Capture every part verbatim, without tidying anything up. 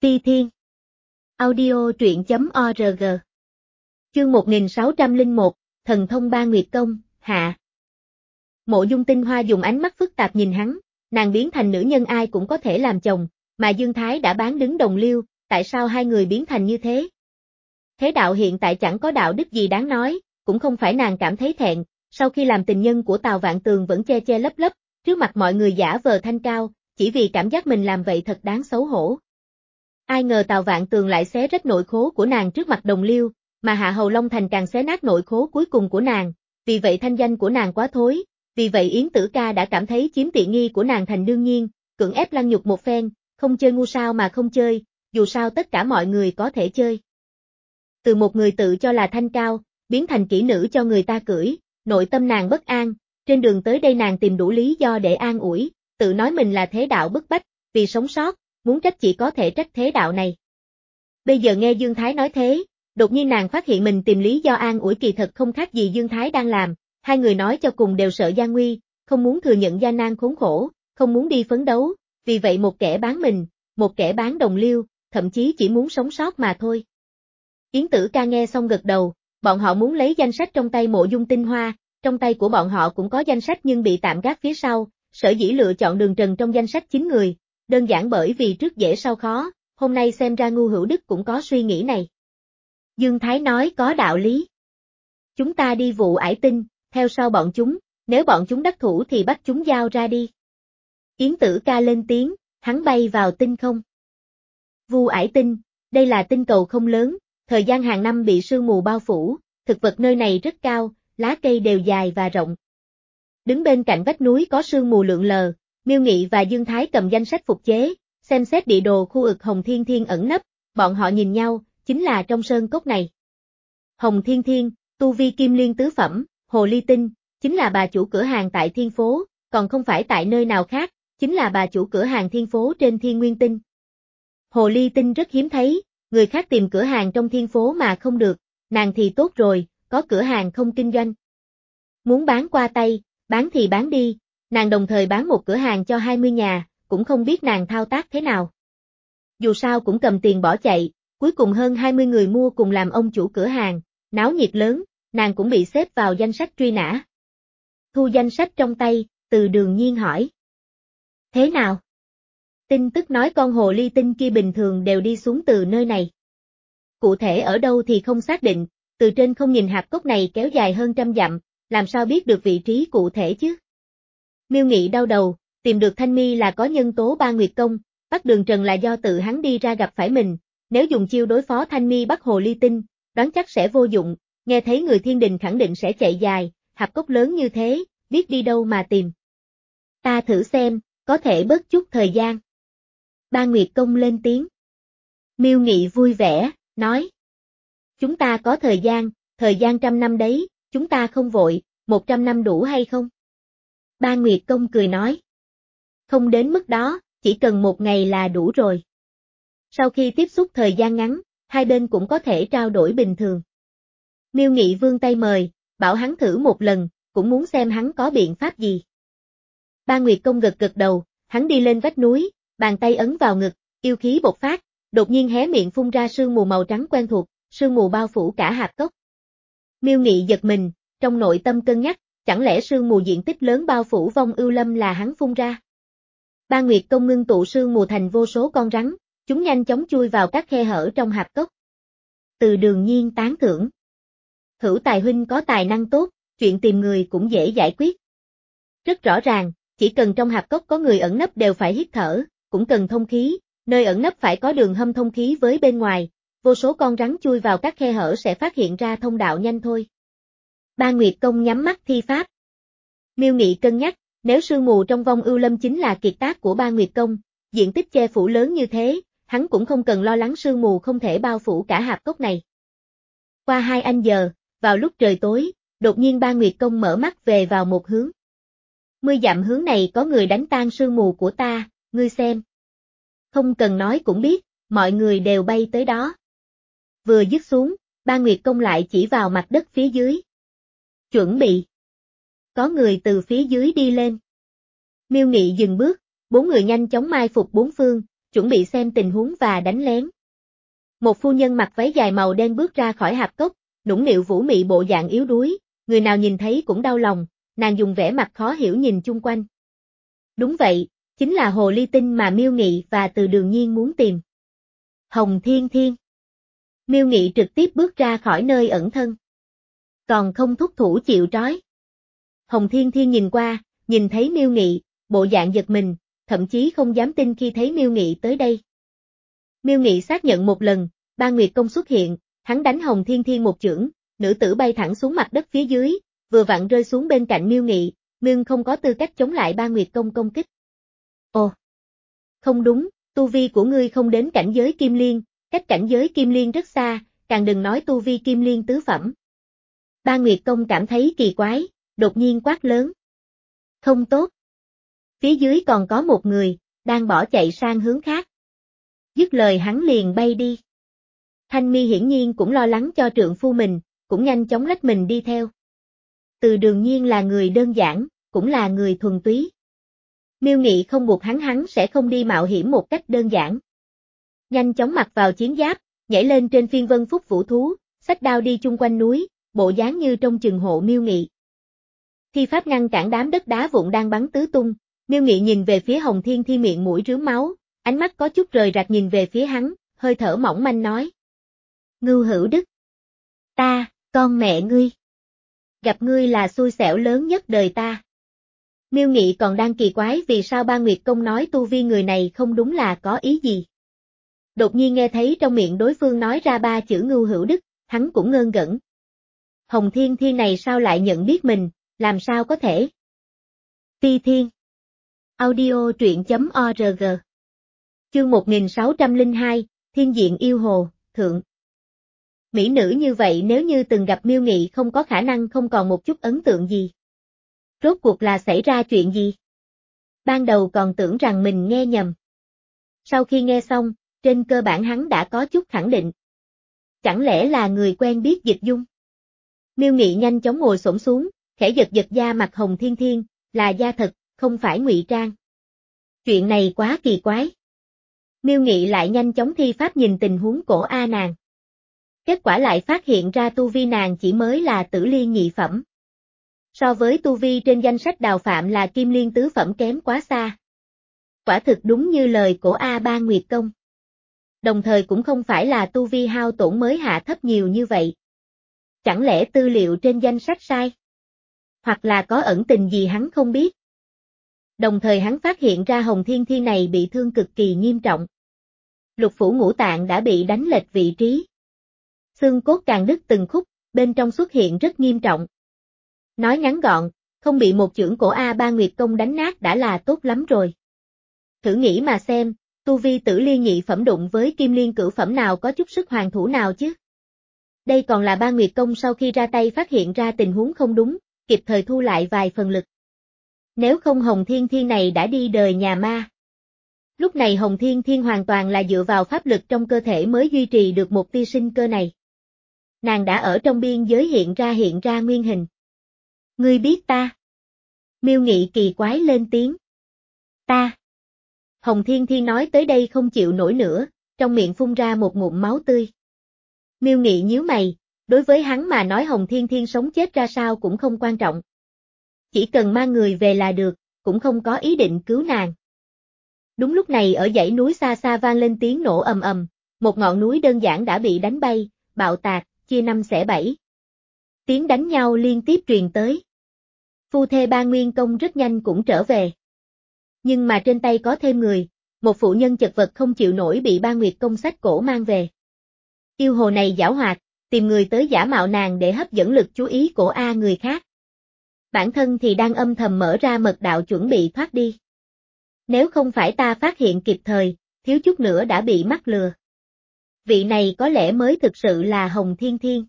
Ti Thiên. Audio truyện chấm org. Chương một nghìn sáu trăm lẻ một, Thần thông Ba Nguyệt Công, hạ. Mộ Dung Tinh Hoa dùng ánh mắt phức tạp nhìn hắn, nàng biến thành nữ nhân ai cũng có thể làm chồng, mà Dương Thái đã bán đứng đồng liêu, tại sao hai người biến thành như thế? Thế đạo hiện tại chẳng có đạo đức gì đáng nói, cũng không phải nàng cảm thấy thẹn, sau khi làm tình nhân của Tào Vạn Tường vẫn che che lấp lấp, trước mặt mọi người giả vờ thanh cao, chỉ vì cảm giác mình làm vậy thật đáng xấu hổ. Ai ngờ Tào Vạn Tường lại xé rách nội khố của nàng trước mặt đồng liêu, mà Hạ Hầu Long Thành càng xé nát nội khố cuối cùng của nàng, vì vậy thanh danh của nàng quá thối, vì vậy Yến Tử Ca đã cảm thấy chiếm tiện nghi của nàng thành đương nhiên, cưỡng ép lăng nhục một phen, không chơi ngu sao mà không chơi, dù sao tất cả mọi người có thể chơi. Từ một người tự cho là thanh cao, biến thành kỹ nữ cho người ta cưỡi, nội tâm nàng bất an, trên đường tới đây nàng tìm đủ lý do để an ủi, tự nói mình là thế đạo bức bách, vì sống sót, muốn trách chỉ có thể trách thế đạo này. Bây giờ nghe Dương Thái nói thế, đột nhiên nàng phát hiện mình tìm lý do an ủi kỳ thật không khác gì Dương Thái đang làm, hai người nói cho cùng đều sợ gian nguy, không muốn thừa nhận gian nan khốn khổ, không muốn đi phấn đấu, vì vậy một kẻ bán mình, một kẻ bán đồng liêu, thậm chí chỉ muốn sống sót mà thôi. Yến Tử Ca nghe xong gật đầu, bọn họ muốn lấy danh sách trong tay Mộ Dung Tinh Hoa, trong tay của bọn họ cũng có danh sách nhưng bị tạm gác phía sau, sở dĩ lựa chọn Đường Trần trong danh sách chín người, đơn giản bởi vì trước dễ sau khó, hôm nay xem ra Ngu Hữu Đức cũng có suy nghĩ này. Dương Thái nói có đạo lý. Chúng ta đi vụ ải tinh, theo sau bọn chúng, nếu bọn chúng đắc thủ thì bắt chúng giao ra đi. Yến Tử Ca lên tiếng, hắn bay vào tinh không. Vu ải tinh, đây là tinh cầu không lớn, thời gian hàng năm bị sương mù bao phủ, thực vật nơi này rất cao, lá cây đều dài và rộng. Đứng bên cạnh vách núi có sương mù lượn lờ, Miêu Nghị và Dương Thái cầm danh sách phục chế, xem xét địa đồ khu vực Hồng Thiên Thiên ẩn nấp, bọn họ nhìn nhau, chính là trong sơn cốc này. Hồng Thiên Thiên, tu vi kim liên tứ phẩm, hồ ly tinh, chính là bà chủ cửa hàng tại Thiên Phố, còn không phải tại nơi nào khác, chính là bà chủ cửa hàng Thiên Phố trên Thiên Nguyên Tinh. Hồ ly tinh rất hiếm thấy, người khác tìm cửa hàng trong Thiên Phố mà không được, nàng thì tốt rồi, có cửa hàng không kinh doanh. Muốn bán qua tay, bán thì bán đi, nàng đồng thời bán một cửa hàng cho hai mươi nhà, cũng không biết nàng thao tác thế nào. Dù sao cũng cầm tiền bỏ chạy, cuối cùng hơn hai mươi người mua cùng làm ông chủ cửa hàng, náo nhiệt lớn, nàng cũng bị xếp vào danh sách truy nã. Thu danh sách trong tay, Từ Đường Nhiên hỏi. Thế nào? Tin tức nói con hồ ly tinh kia bình thường đều đi xuống từ nơi này. Cụ thể ở đâu thì không xác định, từ trên không nhìn hạp cốc này kéo dài hơn trăm dặm, làm sao biết được vị trí cụ thể chứ? Miêu Nghị đau đầu, tìm được Thanh Mi là có nhân tố Ba Nguyệt Công, bắt Đường Trần là do tự hắn đi ra gặp phải mình, nếu dùng chiêu đối phó Thanh Mi bắt hồ ly tinh, đoán chắc sẽ vô dụng, nghe thấy người thiên đình khẳng định sẽ chạy dài, hạp cốc lớn như thế, biết đi đâu mà tìm. Ta thử xem, có thể bớt chút thời gian. Ba Nguyệt Công lên tiếng. Miêu Nghị vui vẻ, nói. Chúng ta có thời gian, thời gian trăm năm đấy, chúng ta không vội, một trăm năm đủ hay không? Ba Nguyệt Công cười nói. Không đến mức đó, chỉ cần một ngày là đủ rồi. Sau khi tiếp xúc thời gian ngắn, hai bên cũng có thể trao đổi bình thường. Miêu Nghị vươn tay mời, bảo hắn thử một lần, cũng muốn xem hắn có biện pháp gì. Ba Nguyệt Công gật gật đầu, hắn đi lên vách núi, bàn tay ấn vào ngực, yêu khí bộc phát, đột nhiên hé miệng phun ra sương mù màu trắng quen thuộc, sương mù bao phủ cả hạp cốc. Miêu Nghị giật mình, trong nội tâm cân nhắc, chẳng lẽ sương mù diện tích lớn bao phủ Vong Ưu Lâm là hắn phun ra? Ba Nguyệt Công ngưng tụ sương mù thành vô số con rắn, chúng nhanh chóng chui vào các khe hở trong hạp cốc. Từ Đường Nhiên tán thưởng. Hữu Tài huynh có tài năng tốt, chuyện tìm người cũng dễ giải quyết. Rất rõ ràng, chỉ cần trong hạp cốc có người ẩn nấp đều phải hít thở, cũng cần thông khí, nơi ẩn nấp phải có đường hâm thông khí với bên ngoài, vô số con rắn chui vào các khe hở sẽ phát hiện ra thông đạo nhanh thôi. Ba Nguyệt Công nhắm mắt thi pháp. Miêu Nghị cân nhắc, nếu sương mù trong Vong Ưu Lâm chính là kiệt tác của Ba Nguyệt Công, diện tích che phủ lớn như thế, hắn cũng không cần lo lắng sương mù không thể bao phủ cả hạp cốc này. Qua hai anh giờ, vào lúc trời tối, đột nhiên Ba Nguyệt Công mở mắt về vào một hướng. Mươi dặm hướng này có người đánh tan sương mù của ta, ngươi xem. Không cần nói cũng biết, mọi người đều bay tới đó. Vừa dứt xuống, Ba Nguyệt Công lại chỉ vào mặt đất phía dưới. Chuẩn bị. Có người từ phía dưới đi lên. Miêu Nghị dừng bước, bốn người nhanh chóng mai phục bốn phương, chuẩn bị xem tình huống và đánh lén. Một phu nhân mặc váy dài màu đen bước ra khỏi hạp cốc, nũng nịu vũ mị bộ dạng yếu đuối, người nào nhìn thấy cũng đau lòng, nàng dùng vẻ mặt khó hiểu nhìn chung quanh. Đúng vậy, chính là hồ ly tinh mà Miêu Nghị và Từ Đường Nhiên muốn tìm. Hồng Thiên Thiên. Miêu Nghị trực tiếp bước ra khỏi nơi ẩn thân. Còn không thúc thủ chịu trói. Hồng Thiên Thiên nhìn qua, nhìn thấy Miêu Nghị, bộ dạng giật mình, thậm chí không dám tin khi thấy Miêu Nghị tới đây. Miêu Nghị xác nhận một lần, Ba Nguyệt Công xuất hiện, hắn đánh Hồng Thiên Thiên một chưởng, nữ tử bay thẳng xuống mặt đất phía dưới, vừa vặn rơi xuống bên cạnh Miêu Nghị, nhưng không có tư cách chống lại Ba Nguyệt Công công kích. Ồ! Không đúng, tu vi của ngươi không đến cảnh giới Kim Liên, cách cảnh giới Kim Liên rất xa, càng đừng nói tu vi Kim Liên tứ phẩm. Ba Nguyệt Công cảm thấy kỳ quái, đột nhiên quát lớn. Không tốt. Phía dưới còn có một người, đang bỏ chạy sang hướng khác. Dứt lời hắn liền bay đi. Thanh Mi hiển nhiên cũng lo lắng cho trượng phu mình, cũng nhanh chóng lách mình đi theo. Từ Đường Nhiên là người đơn giản, cũng là người thuần túy. Miêu Nghị không buộc hắn hắn sẽ không đi mạo hiểm một cách đơn giản. Nhanh chóng mặc vào chiến giáp, nhảy lên trên phiên vân phúc vũ thú, xách đao đi chung quanh núi, bộ dáng như trong chừng hộ Miêu Nghị. Thi pháp ngăn cản đám đất đá vụn đang bắn tứ tung, Miêu Nghị nhìn về phía Hồng Thiên Thi miệng mũi rướm máu, ánh mắt có chút rời rạc nhìn về phía hắn, hơi thở mỏng manh nói. Ngưu Hữu Đức. Ta, con mẹ ngươi. Gặp ngươi là xui xẻo lớn nhất đời ta. Miêu Nghị còn đang kỳ quái vì sao Ba Nguyệt Công nói tu vi người này không đúng là có ý gì. Đột nhiên nghe thấy trong miệng đối phương nói ra ba chữ Ngưu Hữu Đức, hắn cũng ngơ ngẩn. Hồng Thiên Thiên này sao lại nhận biết mình, làm sao có thể? Ti Thiên. Audio truyện chấm org. Chương một nghìn sáu trăm lẻ hai, Thiên Diện Yêu Hồ, Thượng. Mỹ nữ như vậy nếu như từng gặp Miêu Nghị không có khả năng không còn một chút ấn tượng gì. Rốt cuộc là xảy ra chuyện gì? Ban đầu còn tưởng rằng mình nghe nhầm. Sau khi nghe xong, trên cơ bản hắn đã có chút khẳng định. Chẳng lẽ là người quen biết Dịch Dung? Miêu Nghị nhanh chóng ngồi xổm xuống, khẽ giật giật da mặt Hồng Thiên Thiên, là da thật, không phải ngụy trang. Chuyện này quá kỳ quái. Miêu Nghị lại nhanh chóng thi pháp nhìn tình huống cổ A nàng. Kết quả lại phát hiện ra tu vi nàng chỉ mới là tử liên nhị phẩm. So với tu vi trên danh sách đào phạm là Kim Liên tứ phẩm kém quá xa. Quả thực đúng như lời của A Ba Nguyệt Công. Đồng thời cũng không phải là tu vi hao tổn mới hạ thấp nhiều như vậy. Chẳng lẽ tư liệu trên danh sách sai? Hoặc là có ẩn tình gì hắn không biết? Đồng thời hắn phát hiện ra Hồng Thiên Thiên này bị thương cực kỳ nghiêm trọng. Lục phủ ngũ tạng đã bị đánh lệch vị trí. Xương cốt càng đứt từng khúc, bên trong xuất hiện rất nghiêm trọng. Nói ngắn gọn, không bị một chưởng cổ A Ba Nguyệt Công đánh nát đã là tốt lắm rồi. Thử nghĩ mà xem, tu vi tử liên nhị phẩm đụng với kim liên cửu phẩm nào có chút sức hoàn thủ nào chứ? Đây còn là Ba Nguyệt Công sau khi ra tay phát hiện ra tình huống không đúng, kịp thời thu lại vài phần lực. Nếu không Hồng Thiên Thiên này đã đi đời nhà ma. Lúc này Hồng Thiên Thiên hoàn toàn là dựa vào pháp lực trong cơ thể mới duy trì được một tia sinh cơ này. Nàng đã ở trong biên giới hiện ra hiện ra nguyên hình. Ngươi biết ta? Miêu Nghị kỳ quái lên tiếng. Ta. Hồng Thiên Thiên nói tới đây không chịu nổi nữa, trong miệng phun ra một ngụm máu tươi. Miêu Nghị nhíu mày, đối với hắn mà nói Hồng Thiên Thiên sống chết ra sao cũng không quan trọng. Chỉ cần mang người về là được, cũng không có ý định cứu nàng. Đúng lúc này ở dãy núi xa xa vang lên tiếng nổ ầm ầm, một ngọn núi đơn giản đã bị đánh bay, bạo tạc, chia năm xẻ bảy. Tiếng đánh nhau liên tiếp truyền tới. Phu thê Ba Nguyên Công rất nhanh cũng trở về. Nhưng mà trên tay có thêm người, một phụ nhân chật vật không chịu nổi bị Ba Nguyệt Công sách cổ mang về. Yêu hồ này giảo hoạt, tìm người tới giả mạo nàng để hấp dẫn lực chú ý của A người khác. Bản thân thì đang âm thầm mở ra mật đạo chuẩn bị thoát đi. Nếu không phải ta phát hiện kịp thời, thiếu chút nữa đã bị mắc lừa. Vị này có lẽ mới thực sự là Hồng Thiên Thiên.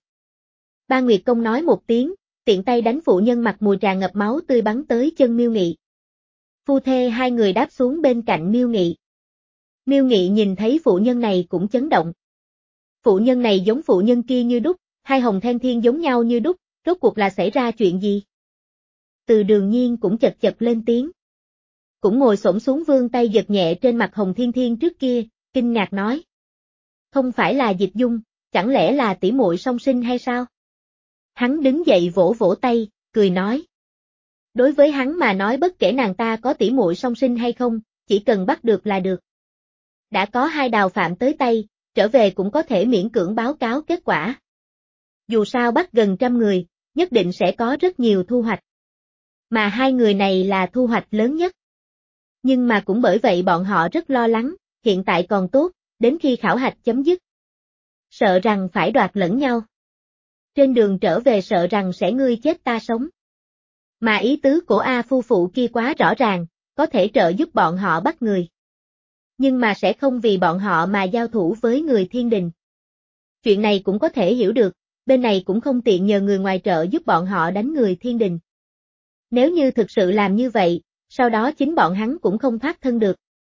Ba Nguyệt Công nói một tiếng, tiện tay đánh phụ nhân mặt mùi trà ngập máu tươi bắn tới chân Miêu Nghị. Phu thê hai người đáp xuống bên cạnh Miêu Nghị. Miêu Nghị nhìn thấy phụ nhân này cũng chấn động. Phụ nhân này giống phụ nhân kia như đúc, hai Hồng Thiên Thiên giống nhau như đúc, rốt cuộc là xảy ra chuyện gì? Từ Đường Nhiên cũng chật chật lên tiếng. cũng ngồi xổm xuống vươn tay giật nhẹ trên mặt Hồng Thiên Thiên trước kia, kinh ngạc nói. Không phải là Dịch Dung, chẳng lẽ là tỷ muội song sinh hay sao? Hắn đứng dậy vỗ vỗ tay, cười nói. Đối với hắn mà nói bất kể nàng ta có tỷ muội song sinh hay không, chỉ cần bắt được là được. Đã có hai đào phạm tới tay, trở về cũng có thể miễn cưỡng báo cáo kết quả. Dù sao bắt gần trăm người, nhất định sẽ có rất nhiều thu hoạch. Mà hai người này là thu hoạch lớn nhất. Nhưng mà cũng bởi vậy bọn họ rất lo lắng, hiện tại còn tốt, đến khi khảo hạch chấm dứt. Sợ rằng phải đoạt lẫn nhau. Trên đường trở về sợ rằng sẽ ngươi chết ta sống. Mà ý tứ của A phu phụ kia quá rõ ràng, có thể trợ giúp bọn họ bắt người. Nhưng mà sẽ không vì bọn họ mà giao thủ với người thiên đình. Chuyện này cũng có thể hiểu được, bên này cũng không tiện nhờ người ngoài trợ giúp bọn họ đánh người thiên đình. Nếu như thực sự làm như vậy, sau đó chính bọn hắn cũng không thoát thân được.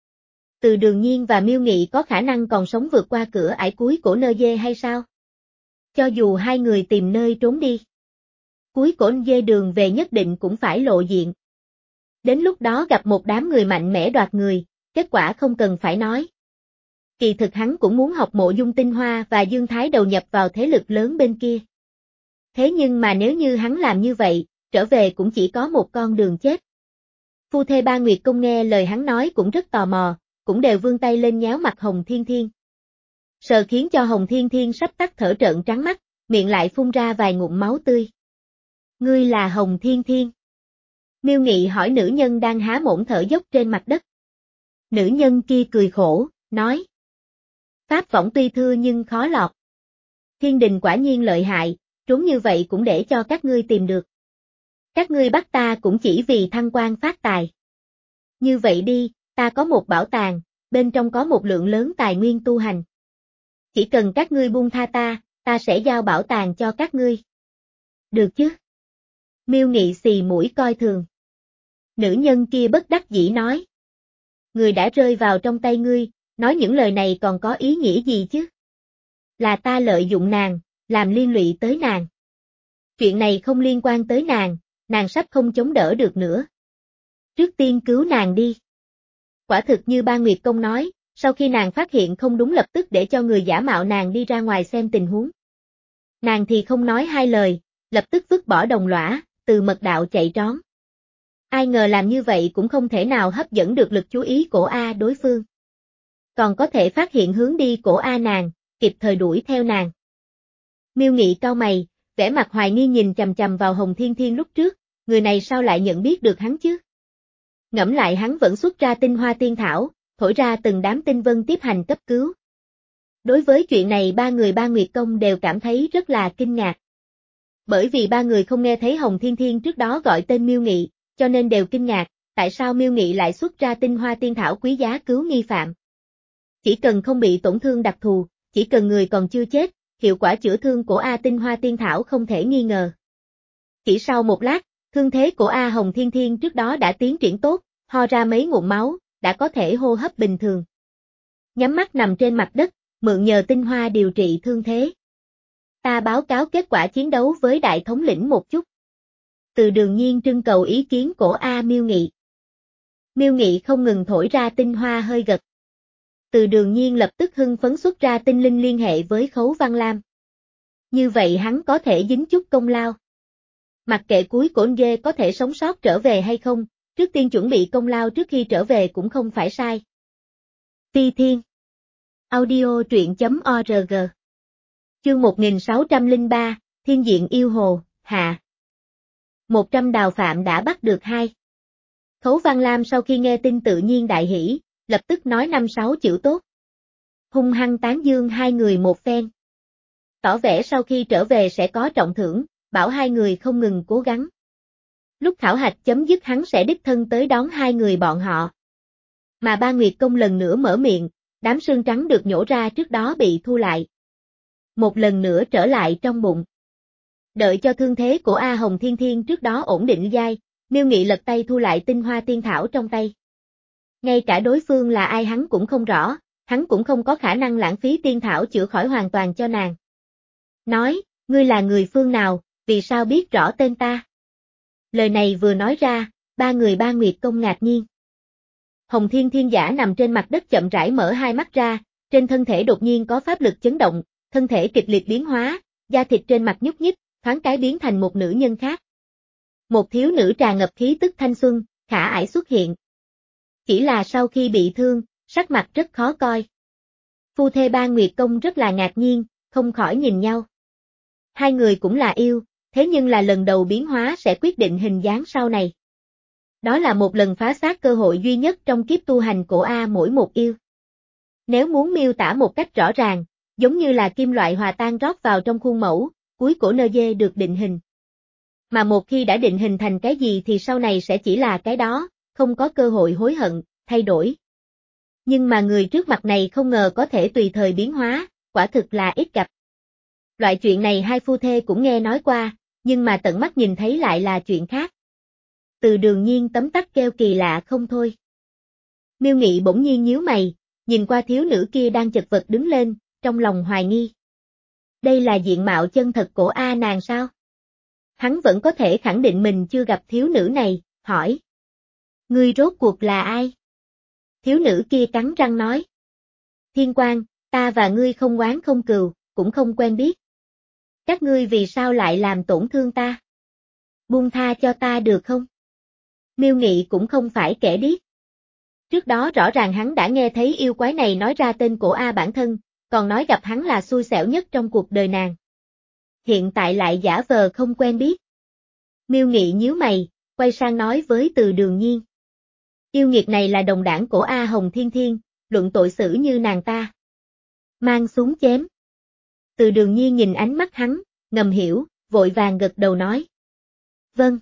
Từ Đường Nhiên và Miêu Nghị có khả năng còn sống vượt qua cửa ải cuối của Nơ Dê hay sao? Cho dù hai người tìm nơi trốn đi. Cuối cổ dê đường về nhất định cũng phải lộ diện. Đến lúc đó gặp một đám người mạnh mẽ đoạt người, kết quả không cần phải nói. Kỳ thực hắn cũng muốn học Mộ Dung Tinh Hoa và Dương Thái đầu nhập vào thế lực lớn bên kia. Thế nhưng mà nếu như hắn làm như vậy, trở về cũng chỉ có một con đường chết. Phu thê Ba Nguyệt Công nghe lời hắn nói cũng rất tò mò, cũng đều vươn tay lên nhéo mặt Hồng Thiên Thiên. Sờ khiến cho Hồng Thiên Thiên sắp tắt thở trợn trắng mắt, miệng lại phun ra vài ngụm máu tươi. Ngươi là Hồng Thiên Thiên. Miêu Nghị hỏi nữ nhân đang há mổm thở dốc trên mặt đất. Nữ nhân kia cười khổ, nói. Pháp võng tuy thưa nhưng khó lọt. Thiên đình quả nhiên lợi hại, trốn như vậy cũng để cho các ngươi tìm được. Các ngươi bắt ta cũng chỉ vì thăng quan phát tài. Như vậy đi, ta có một bảo tàng, bên trong có một lượng lớn tài nguyên tu hành. Chỉ cần các ngươi buông tha ta, ta sẽ giao bảo tàng cho các ngươi. Được chứ? Miêu Nghị xì mũi coi thường. Nữ nhân kia bất đắc dĩ nói. Người đã rơi vào trong tay ngươi, nói những lời này còn có ý nghĩa gì chứ? Là ta lợi dụng nàng, làm liên lụy tới nàng. Chuyện này không liên quan tới nàng, nàng sắp không chống đỡ được nữa. Trước tiên cứu nàng đi. Quả thực như Ba Nguyệt Công nói, sau khi nàng phát hiện không đúng lập tức để cho người giả mạo nàng đi ra ngoài xem tình huống. Nàng thì không nói hai lời, lập tức vứt bỏ đồng lõa, từ mật đạo chạy trốn. Ai ngờ làm như vậy cũng không thể nào hấp dẫn được lực chú ý của A đối phương. Còn có thể phát hiện hướng đi của A nàng, kịp thời đuổi theo nàng. Miêu Nghị cau mày, vẻ mặt hoài nghi nhìn chằm chằm vào Hồng Thiên Thiên lúc trước, người này sao lại nhận biết được hắn chứ? Ngẫm lại hắn vẫn xuất ra tinh hoa tiên thảo, thổi ra từng đám tinh vân tiếp hành cấp cứu. Đối với chuyện này ba người Ba Nguyệt Công đều cảm thấy rất là kinh ngạc. Bởi vì ba người không nghe thấy Hồng Thiên Thiên trước đó gọi tên Miêu Nghị, cho nên đều kinh ngạc, tại sao Miêu Nghị lại xuất ra tinh hoa tiên thảo quý giá cứu nghi phạm. Chỉ cần không bị tổn thương đặc thù, chỉ cần người còn chưa chết, hiệu quả chữa thương của A tinh hoa tiên thảo không thể nghi ngờ. Chỉ sau một lát, thương thế của A Hồng Thiên Thiên trước đó đã tiến triển tốt, ho ra mấy ngụm máu, đã có thể hô hấp bình thường. Nhắm mắt nằm trên mặt đất, mượn nhờ tinh hoa điều trị thương thế. Ta báo cáo kết quả chiến đấu với đại thống lĩnh một chút. Từ Đường Nhiên trưng cầu ý kiến của A Miêu Nghị. Miêu Nghị không ngừng thổi ra tinh hoa hơi gật. Từ Đường Nhiên lập tức hưng phấn xuất ra tinh linh liên hệ với Khấu Văn Lam. Như vậy hắn có thể dính chút công lao. Mặc kệ cuối cổ dê có thể sống sót trở về hay không, trước tiên chuẩn bị công lao trước khi trở về cũng không phải sai. Ti Thiên Audio truyện chấm org Chương một nghìn sáu trăm lẻ ba, Thiên diện yêu hồ, hạ. Một trăm đào phạm đã bắt được hai. Khấu Văn Lam sau khi nghe tin tự nhiên đại hỉ, lập tức nói năm sáu chữ tốt. Hung hăng tán dương hai người một phen. Tỏ vẻ sau khi trở về sẽ có trọng thưởng, bảo hai người không ngừng cố gắng. Lúc khảo hạch chấm dứt hắn sẽ đích thân tới đón hai người bọn họ. Mà Ba Nguyệt Công lần nữa mở miệng, đám xương trắng được nhổ ra trước đó bị thu lại. Một lần nữa trở lại trong bụng. Đợi cho thương thế của A Hồng Thiên Thiên trước đó ổn định dai, Miêu Nghị lật tay thu lại tinh hoa tiên thảo trong tay. Ngay cả đối phương là ai hắn cũng không rõ, hắn cũng không có khả năng lãng phí tiên thảo chữa khỏi hoàn toàn cho nàng. Nói, ngươi là người phương nào, vì sao biết rõ tên ta? Lời này vừa nói ra, ba người Ba Nguyệt Công ngạc nhiên. Hồng Thiên Thiên Giả nằm trên mặt đất chậm rãi mở hai mắt ra, trên thân thể đột nhiên có pháp lực chấn động, thân thể kịch liệt biến hóa, da thịt trên mặt nhúc nhích, thoáng cái biến thành một nữ nhân khác. Một thiếu nữ tràn ngập khí tức thanh xuân, khả ải xuất hiện. Chỉ là sau khi bị thương, sắc mặt rất khó coi. Phu thê Ba Nguyệt Công rất là ngạc nhiên, không khỏi nhìn nhau. Hai người cũng là yêu, thế nhưng là lần đầu biến hóa sẽ quyết định hình dáng sau này. Đó là một lần phá xác cơ hội duy nhất trong kiếp tu hành của A mỗi một yêu. Nếu muốn miêu tả một cách rõ ràng, giống như là kim loại hòa tan rót vào trong khuôn mẫu, cuối cổ nơ dê được định hình. Mà một khi đã định hình thành cái gì thì sau này sẽ chỉ là cái đó, không có cơ hội hối hận, thay đổi. Nhưng mà người trước mặt này không ngờ có thể tùy thời biến hóa, quả thực là ít gặp. Loại chuyện này hai phu thê cũng nghe nói qua, nhưng mà tận mắt nhìn thấy lại là chuyện khác. Từ Đường Nhiên tấm tắc kêu kỳ lạ không thôi. Miêu Nghị bỗng nhiên nhíu mày, nhìn qua thiếu nữ kia đang chật vật đứng lên, trong lòng hoài nghi. Đây là diện mạo chân thật của A nàng sao? Hắn vẫn có thể khẳng định mình chưa gặp thiếu nữ này, hỏi. Ngươi rốt cuộc là ai? Thiếu nữ kia cắn răng nói. Thiên Quang, ta và ngươi không oán không cừu, cũng không quen biết. Các ngươi vì sao lại làm tổn thương ta? Buông tha cho ta được không? Miêu Nghị cũng không phải kẻ điếc. Trước đó rõ ràng hắn đã nghe thấy yêu quái này nói ra tên của A bản thân, còn nói gặp hắn là xui xẻo nhất trong cuộc đời nàng. Hiện tại lại giả vờ không quen biết. Miêu Nghị nhíu mày, quay sang nói với Từ Đường Nhiên. Yêu nghiệt này là đồng đảng của A Hồng Thiên Thiên, luận tội xử như nàng ta. Mang súng chém. Từ Đường Nhiên nhìn ánh mắt hắn, ngầm hiểu, vội vàng gật đầu nói. Vâng.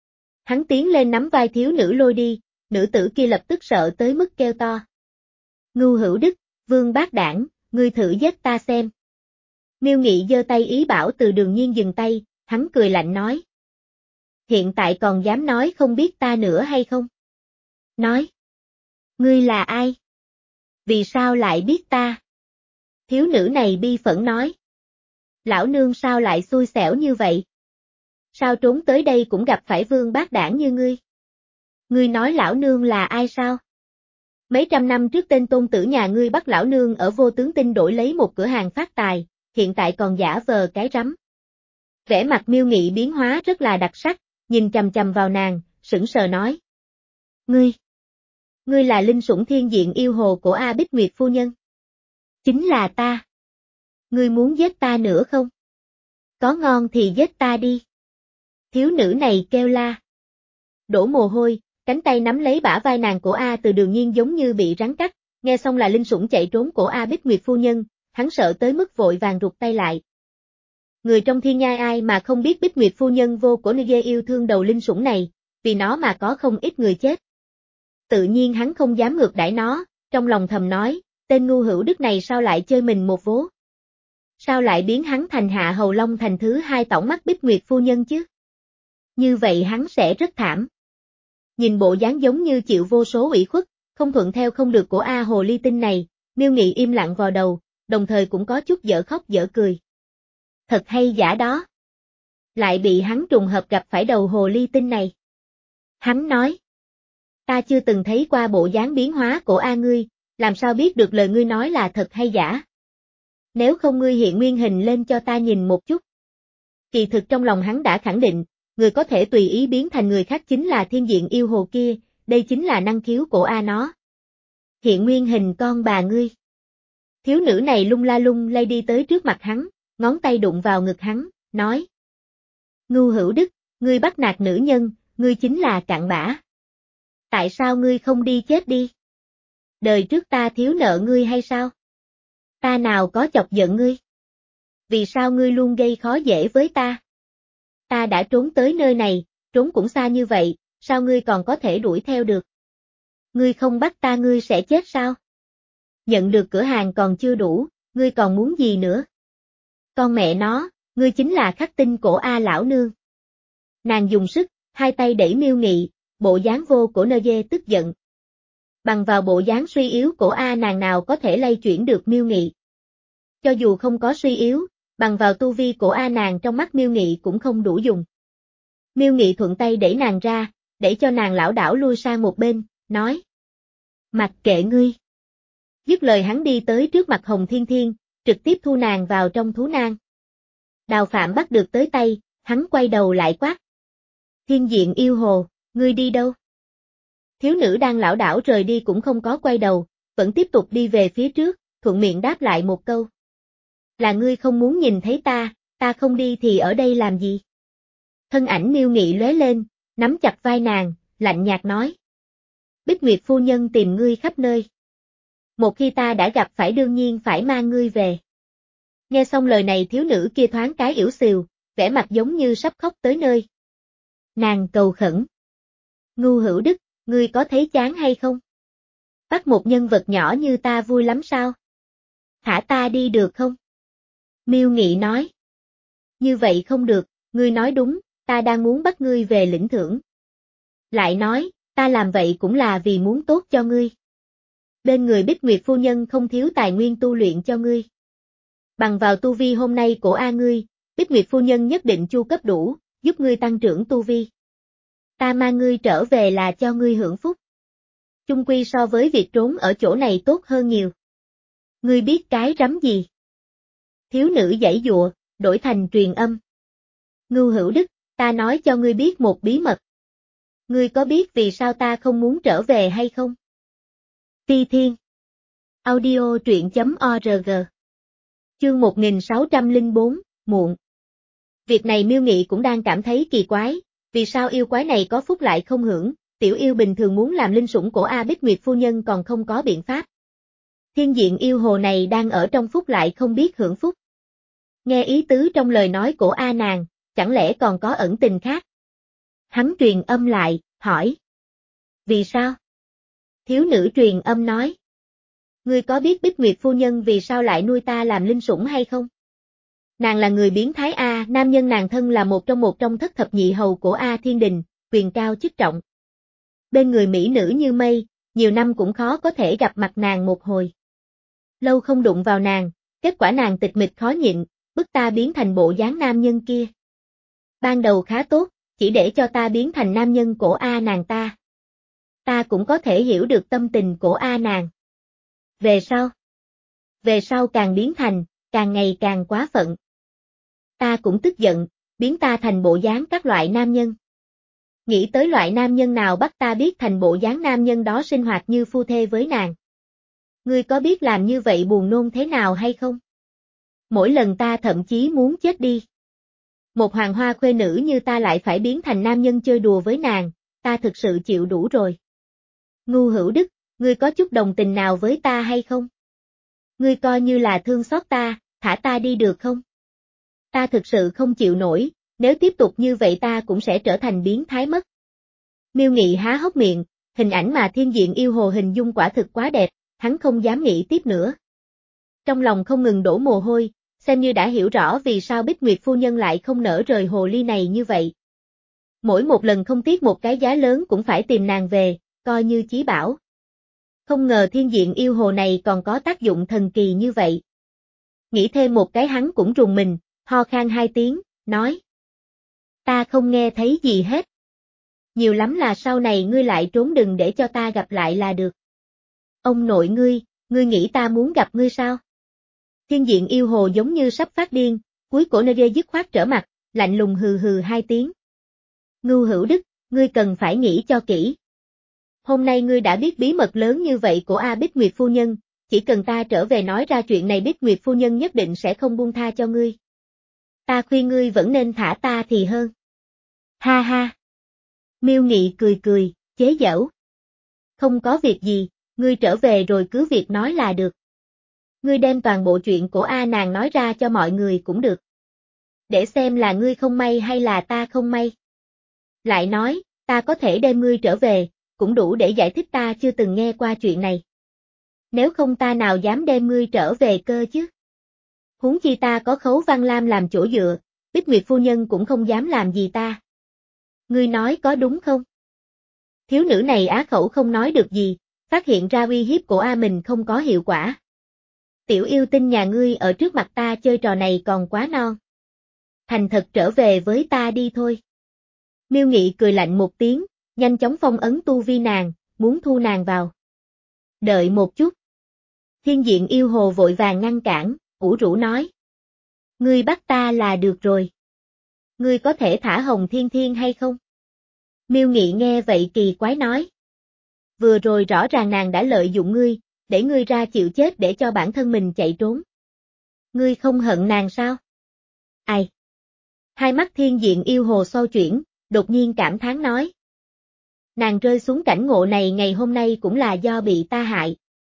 Hắn tiến lên nắm vai thiếu nữ lôi đi, nữ tử kia lập tức sợ tới mức kêu to. Ngưu Hữu Đức, Vương Bác Đảng, ngươi thử giết ta xem. Miêu Nghị giơ tay ý bảo Từ Đường Nhiên dừng tay, hắn cười lạnh nói. Hiện tại còn dám nói không biết ta nữa hay không? Nói. Ngươi là ai? Vì sao lại biết ta? Thiếu nữ này bi phẫn nói. Lão nương sao lại xui xẻo như vậy? Sao trốn tới đây cũng gặp phải Vương Bác Đảng như ngươi? Ngươi nói lão nương là ai sao? Mấy trăm năm trước tên tôn tử nhà ngươi bắt lão nương ở Vô Tướng Tinh đổi lấy một cửa hàng phát tài, hiện tại còn giả vờ cái rắm. Vẻ mặt Miêu Nghị biến hóa rất là đặc sắc, nhìn chằm chằm vào nàng, sững sờ nói. Ngươi, ngươi là linh sủng thiên diện yêu hồ của A Bích Nguyệt phu nhân. Chính là ta. Ngươi muốn giết ta nữa không? Có ngon thì giết ta đi. Thiếu nữ này kêu la. Đổ mồ hôi, cánh tay nắm lấy bả vai nàng của A Từ Đường Nhiên giống như bị rắn cắt, nghe xong là linh sủng chạy trốn của A Bích Nguyệt phu nhân, hắn sợ tới mức vội vàng rụt tay lại. Người trong thiên nhai ai mà không biết Bích Nguyệt phu nhân vô cổ Nige yêu thương đầu linh sủng này, vì nó mà có không ít người chết. Tự nhiên hắn không dám ngược đãi nó, trong lòng thầm nói, tên ngu hữu đức này sao lại chơi mình một vố? Sao lại biến hắn thành Hạ Hầu Long thành thứ hai tỏng mắt Bích Nguyệt phu nhân chứ? Như vậy hắn sẽ rất thảm. Nhìn bộ dáng giống như chịu vô số ủy khuất, không thuận theo không được của A Hồ Ly Tinh này, Miêu Nghị im lặng vò đầu, đồng thời cũng có chút dở khóc dở cười. Thật hay giả đó. Lại bị hắn trùng hợp gặp phải đầu Hồ Ly Tinh này. Hắn nói. Ta chưa từng thấy qua bộ dáng biến hóa của A ngươi, làm sao biết được lời ngươi nói là thật hay giả? Nếu không ngươi hiện nguyên hình lên cho ta nhìn một chút. Kỳ thực trong lòng hắn đã khẳng định, người có thể tùy ý biến thành người khác chính là thiên diện yêu hồ kia, đây chính là năng khiếu của A nó. Hiện nguyên hình con bà ngươi. Thiếu nữ này lung la lung lay đi tới trước mặt hắn, ngón tay đụng vào ngực hắn, nói. Ngưu Hữu Đức, ngươi bắt nạt nữ nhân, ngươi chính là cặn bã. Tại sao ngươi không đi chết đi? Đời trước ta thiếu nợ ngươi hay sao? Ta nào có chọc giận ngươi? Vì sao ngươi luôn gây khó dễ với ta? Ta đã trốn tới nơi này, trốn cũng xa như vậy, sao ngươi còn có thể đuổi theo được? Ngươi không bắt ta ngươi sẽ chết sao? Nhận được cửa hàng còn chưa đủ, ngươi còn muốn gì nữa? Con mẹ nó, ngươi chính là khắc tinh của A lão nương. Nàng dùng sức, hai tay đẩy Miêu Nghị, bộ dáng vô của nơ dê tức giận. Bằng vào bộ dáng suy yếu của A nàng nào có thể lay chuyển được Miêu Nghị. Cho dù không có suy yếu, bằng vào tu vi của A nàng trong mắt Miêu Nghị cũng không đủ dùng. Miêu Nghị thuận tay đẩy nàng ra, để cho nàng lảo đảo lui sang một bên, nói. Mặc kệ ngươi. Dứt lời hắn đi tới trước mặt Hồng Thiên Thiên, trực tiếp thu nàng vào trong thú nang. Đào Phạm bắt được tới tay, hắn quay đầu lại quát. Thiên diện yêu hồ, ngươi đi đâu? Thiếu nữ đang lảo đảo rời đi cũng không có quay đầu, vẫn tiếp tục đi về phía trước, thuận miệng đáp lại một câu. Là ngươi không muốn nhìn thấy ta, ta không đi thì ở đây làm gì? Thân ảnh Miêu Nghị lóe lên, nắm chặt vai nàng, lạnh nhạt nói. Bích Nguyệt phu nhân tìm ngươi khắp nơi. Một khi ta đã gặp phải đương nhiên phải mang ngươi về. Nghe xong lời này thiếu nữ kia thoáng cái yểu xìu, vẻ mặt giống như sắp khóc tới nơi. Nàng cầu khẩn. Ngu Hữu Đức, ngươi có thấy chán hay không? Bắt một nhân vật nhỏ như ta vui lắm sao? Thả ta đi được không? Miêu Nghị nói. Như vậy không được, ngươi nói đúng, ta đang muốn bắt ngươi về lĩnh thưởng. Lại nói, ta làm vậy cũng là vì muốn tốt cho ngươi. Bên người Bích Nguyệt phu nhân không thiếu tài nguyên tu luyện cho ngươi. Bằng vào tu vi hôm nay của A ngươi, Bích Nguyệt phu nhân nhất định chu cấp đủ, giúp ngươi tăng trưởng tu vi. Ta mang ngươi trở về là cho ngươi hưởng phúc. Chung quy so với việc trốn ở chỗ này tốt hơn nhiều. Ngươi biết cái rắm gì? Thiếu nữ giãy dụa, đổi thành truyền âm. Ngưu Hữu Đức, ta nói cho ngươi biết một bí mật. Ngươi có biết vì sao ta không muốn trở về hay không? Ti Thiên. Audio truyện chấm org. Chương một nghìn sáu trăm lẻ bốn, muộn. Việc này Miêu Nghị cũng đang cảm thấy kỳ quái, vì sao yêu quái này có phúc lại không hưởng, tiểu yêu bình thường muốn làm linh sủng của A Bích Nguyệt phu nhân còn không có biện pháp. Thiên diện yêu hồ này đang ở trong phúc lại không biết hưởng phúc. Nghe ý tứ trong lời nói của A nàng, chẳng lẽ còn có ẩn tình khác? Hắn truyền âm lại, hỏi. Vì sao? Thiếu nữ truyền âm nói. Ngươi có biết Bích Nguyệt phu nhân vì sao lại nuôi ta làm linh sủng hay không? Nàng là người biến thái A, nam nhân nàng thân là một trong một trong thất thập nhị hầu của A Thiên Đình, quyền cao chức trọng. Bên người mỹ nữ như mây, nhiều năm cũng khó có thể gặp mặt nàng một hồi. Lâu không đụng vào nàng, kết quả nàng tịch mịch khó nhịn, bức ta biến thành bộ dáng nam nhân kia. Ban đầu khá tốt, chỉ để cho ta biến thành nam nhân của A nàng ta. Ta cũng có thể hiểu được tâm tình của A nàng. Về sau? Về sau càng biến thành, càng ngày càng quá phận. Ta cũng tức giận, biến ta thành bộ dáng các loại nam nhân. Nghĩ tới loại nam nhân nào bắt ta biết thành bộ dáng nam nhân đó sinh hoạt như phu thê với nàng. Ngươi có biết làm như vậy buồn nôn thế nào hay không? Mỗi lần ta thậm chí muốn chết đi. Một hoàng hoa khuê nữ như ta lại phải biến thành nam nhân chơi đùa với nàng, ta thực sự chịu đủ rồi. Ngu Hữu Đức, ngươi có chút đồng tình nào với ta hay không? Ngươi coi như là thương xót ta, thả ta đi được không? Ta thực sự không chịu nổi, nếu tiếp tục như vậy ta cũng sẽ trở thành biến thái mất. Miêu Nghị há hốc miệng, hình ảnh mà thiên diện yêu hồ hình dung quả thực quá đẹp, hắn không dám nghĩ tiếp nữa. Trong lòng không ngừng đổ mồ hôi, xem như đã hiểu rõ vì sao Bích Nguyệt phu nhân lại không nỡ rời hồ ly này như vậy. Mỗi một lần không tiếc một cái giá lớn cũng phải tìm nàng về, coi như chí bảo. Không ngờ thiên diện yêu hồ này còn có tác dụng thần kỳ như vậy. Nghĩ thêm một cái hắn cũng rùng mình, ho khan hai tiếng, nói. Ta không nghe thấy gì hết. Nhiều lắm là sau này ngươi lại trốn đừng để cho ta gặp lại là được. Ông nội ngươi, ngươi nghĩ ta muốn gặp ngươi sao? Thiên diện yêu hồ giống như sắp phát điên, cuối cổ nê dứt khoát trở mặt, lạnh lùng hừ hừ hai tiếng. Ngưu Hữu Đức, ngươi cần phải nghĩ cho kỹ. Hôm nay ngươi đã biết bí mật lớn như vậy của A Bích Nguyệt phu nhân, chỉ cần ta trở về nói ra chuyện này Bích Nguyệt phu nhân nhất định sẽ không buông tha cho ngươi. Ta khuyên ngươi vẫn nên thả ta thì hơn. Ha ha. Miêu Nghị cười cười, chế giễu. Không có việc gì, ngươi trở về rồi cứ việc nói là được. Ngươi đem toàn bộ chuyện của A nàng nói ra cho mọi người cũng được. Để xem là ngươi không may hay là ta không may. Lại nói, ta có thể đem ngươi trở về, cũng đủ để giải thích ta chưa từng nghe qua chuyện này. Nếu không ta nào dám đem ngươi trở về cơ chứ. Huống chi ta có Khấu Văn Lam làm chỗ dựa, Bích Nguyệt phu nhân cũng không dám làm gì ta. Ngươi nói có đúng không? Thiếu nữ này á khẩu không nói được gì, phát hiện ra uy hiếp của A mình không có hiệu quả. Tiểu yêu tinh nhà ngươi ở trước mặt ta chơi trò này còn quá non. Thành thật trở về với ta đi thôi. Miêu Nghị cười lạnh một tiếng, nhanh chóng phong ấn tu vi nàng, muốn thu nàng vào. Đợi một chút. Thiên diện yêu hồ vội vàng ngăn cản, ủ rũ nói. Ngươi bắt ta là được rồi. Ngươi có thể thả Hồng Thiên Thiên hay không? Miêu Nghị nghe vậy kỳ quái nói. Vừa rồi rõ ràng nàng đã lợi dụng ngươi, để ngươi ra chịu chết để cho bản thân mình chạy trốn. Ngươi không hận nàng sao? Ai? Hai mắt thiên diện yêu hồ xoay chuyển, đột nhiên cảm thán nói. Nàng rơi xuống cảnh ngộ này ngày hôm nay cũng là do bị ta hại.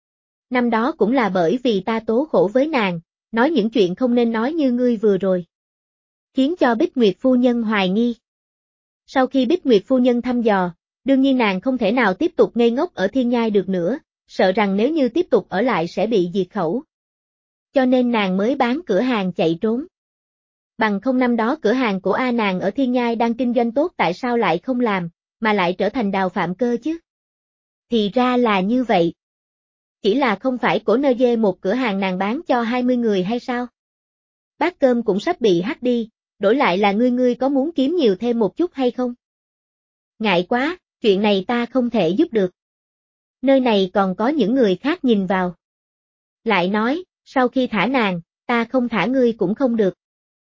Năm đó cũng là bởi vì ta tố khổ với nàng, nói những chuyện không nên nói như ngươi vừa rồi. Khiến cho Bích Nguyệt phu nhân hoài nghi. Sau khi Bích Nguyệt phu nhân thăm dò, đương nhiên nàng không thể nào tiếp tục ngây ngốc ở thiên nhai được nữa, sợ rằng nếu như tiếp tục ở lại sẽ bị diệt khẩu. Cho nên nàng mới bán cửa hàng chạy trốn. Bằng không năm đó cửa hàng của A nàng ở thiên nhai đang kinh doanh tốt tại sao lại không làm, mà lại trở thành đào phạm cơ chứ? Thì ra là như vậy. Chỉ là không phải của nơ dê một cửa hàng nàng bán cho hai mươi người hay sao? Bát cơm cũng sắp bị hắt đi, đổi lại là ngươi ngươi có muốn kiếm nhiều thêm một chút hay không? Ngại quá, chuyện này ta không thể giúp được. Nơi này còn có những người khác nhìn vào. Lại nói, sau khi thả nàng, ta không thả ngươi cũng không được.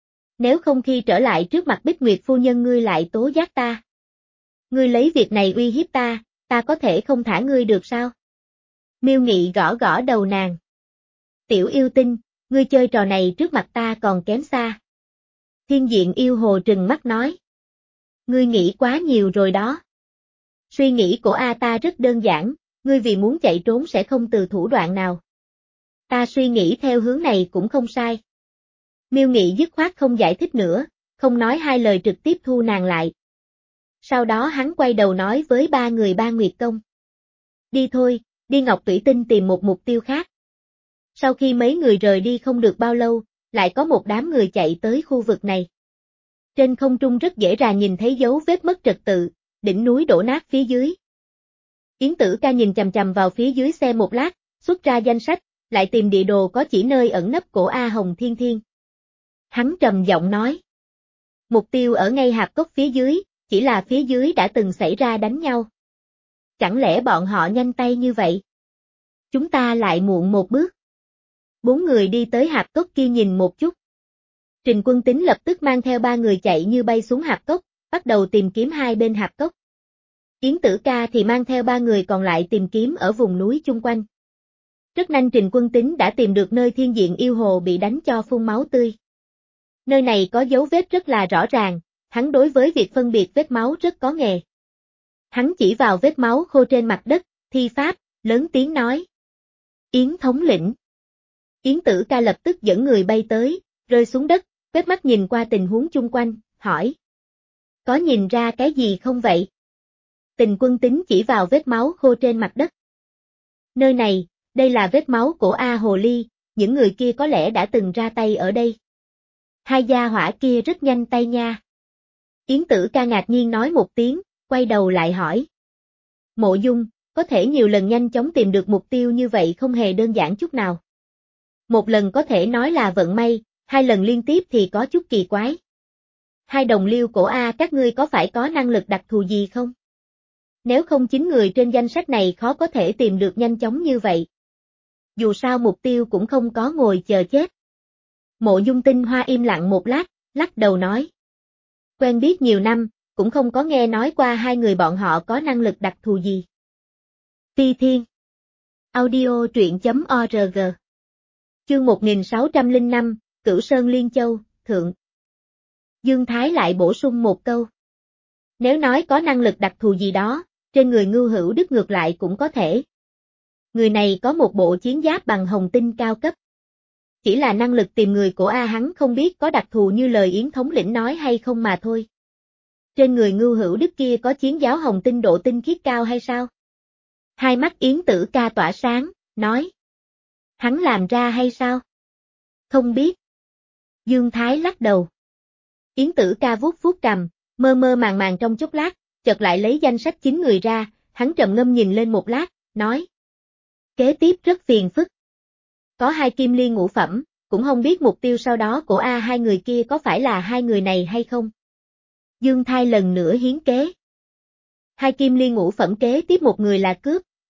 Nếu không khi trở lại trước mặt Bích Nguyệt phu nhân ngươi lại tố giác ta. Ngươi lấy việc này uy hiếp ta, ta có thể không thả ngươi được sao? Miêu Nghị gõ gõ đầu nàng. Tiểu yêu tinh, ngươi chơi trò này trước mặt ta còn kém xa. Thiên diện yêu hồ trừng mắt nói. Ngươi nghĩ quá nhiều rồi đó. Suy nghĩ của A ta rất đơn giản, ngươi vì muốn chạy trốn sẽ không từ thủ đoạn nào. Ta suy nghĩ theo hướng này cũng không sai. Miêu Nghị dứt khoát không giải thích nữa, không nói hai lời trực tiếp thu nàng lại. Sau đó hắn quay đầu nói với ba người Ba Nguyệt Công. Đi thôi, đi Ngọc Tủy Tinh tìm một mục tiêu khác. Sau khi mấy người rời đi không được bao lâu, lại có một đám người chạy tới khu vực này. Trên không trung rất dễ dàng nhìn thấy dấu vết mất trật tự, đỉnh núi đổ nát phía dưới. Yến Tử Ca nhìn chằm chằm vào phía dưới xe một lát, xuất ra danh sách, lại tìm địa đồ có chỉ nơi ẩn nấp của A Hồng Thiên Thiên. Hắn trầm giọng nói. Mục tiêu ở ngay hạp cốc phía dưới, chỉ là phía dưới đã từng xảy ra đánh nhau. Chẳng lẽ bọn họ nhanh tay như vậy? Chúng ta lại muộn một bước. Bốn người đi tới hạp cốc kia nhìn một chút. Trình Quân Tín lập tức mang theo ba người chạy như bay xuống hạp cốc, bắt đầu tìm kiếm hai bên hạp cốc. Yến Tử Ca thì mang theo ba người còn lại tìm kiếm ở vùng núi chung quanh. Rất nhanh Trình Quân Tín đã tìm được nơi thiên diện yêu hồ bị đánh cho phun máu tươi. Nơi này có dấu vết rất là rõ ràng, hắn đối với việc phân biệt vết máu rất có nghề. Hắn chỉ vào vết máu khô trên mặt đất, thi pháp, lớn tiếng nói. Yến thống lĩnh. Yến Tử Ca lập tức dẫn người bay tới, rơi xuống đất, quét mắt nhìn qua tình huống chung quanh, hỏi. Có nhìn ra cái gì không vậy? Tình Quân Tín chỉ vào vết máu khô trên mặt đất. Nơi này, đây là vết máu của A Hồ Ly, những người kia có lẽ đã từng ra tay ở đây. Hai gia hỏa kia rất nhanh tay nha. Yến Tử Ca ngạc nhiên nói một tiếng, quay đầu lại hỏi. Mộ Dung, có thể nhiều lần nhanh chóng tìm được mục tiêu như vậy không hề đơn giản chút nào. Một lần có thể nói là vận may, hai lần liên tiếp thì có chút kỳ quái. Hai đồng liêu cổ A các ngươi có phải có năng lực đặc thù gì không? Nếu không chín người trên danh sách này khó có thể tìm được nhanh chóng như vậy. Dù sao mục tiêu cũng không có ngồi chờ chết. Mộ Dung Tinh Hoa im lặng một lát, lắc đầu nói. Quen biết nhiều năm, cũng không có nghe nói qua hai người bọn họ có năng lực đặc thù gì. Phi Thiên Audio truyện chấm org Chương một nghìn sáu trăm lẻ năm, Cửu Sơn Liên Châu, Thượng. Dương Thái lại bổ sung một câu. Nếu nói có năng lực đặc thù gì đó, trên người Ngưu Hữu Đức ngược lại cũng có thể. Người này có một bộ chiến giáp bằng hồng tinh cao cấp. Chỉ là năng lực tìm người của A hắn không biết có đặc thù như lời Yến thống lĩnh nói hay không mà thôi. Trên người Ngưu Hữu Đức kia có chiến giáo hồng tinh độ tinh khiết cao hay sao? Hai mắt Yến Tử Ca tỏa sáng, nói. Hắn làm ra hay sao? Không biết. Dương Thái lắc đầu. Yến Tử Ca vuốt vuốt cằm, mơ mơ màng màng trong chốc lát, chợt lại lấy danh sách chín người ra, hắn trầm ngâm nhìn lên một lát, nói. Kế tiếp rất phiền phức. Có hai kim liên ngũ phẩm, cũng không biết mục tiêu sau đó của A hai người kia có phải là hai người này hay không. Dương Thái lần nữa hiến kế. Hai kim liên ngũ phẩm kế tiếp một người là cướp,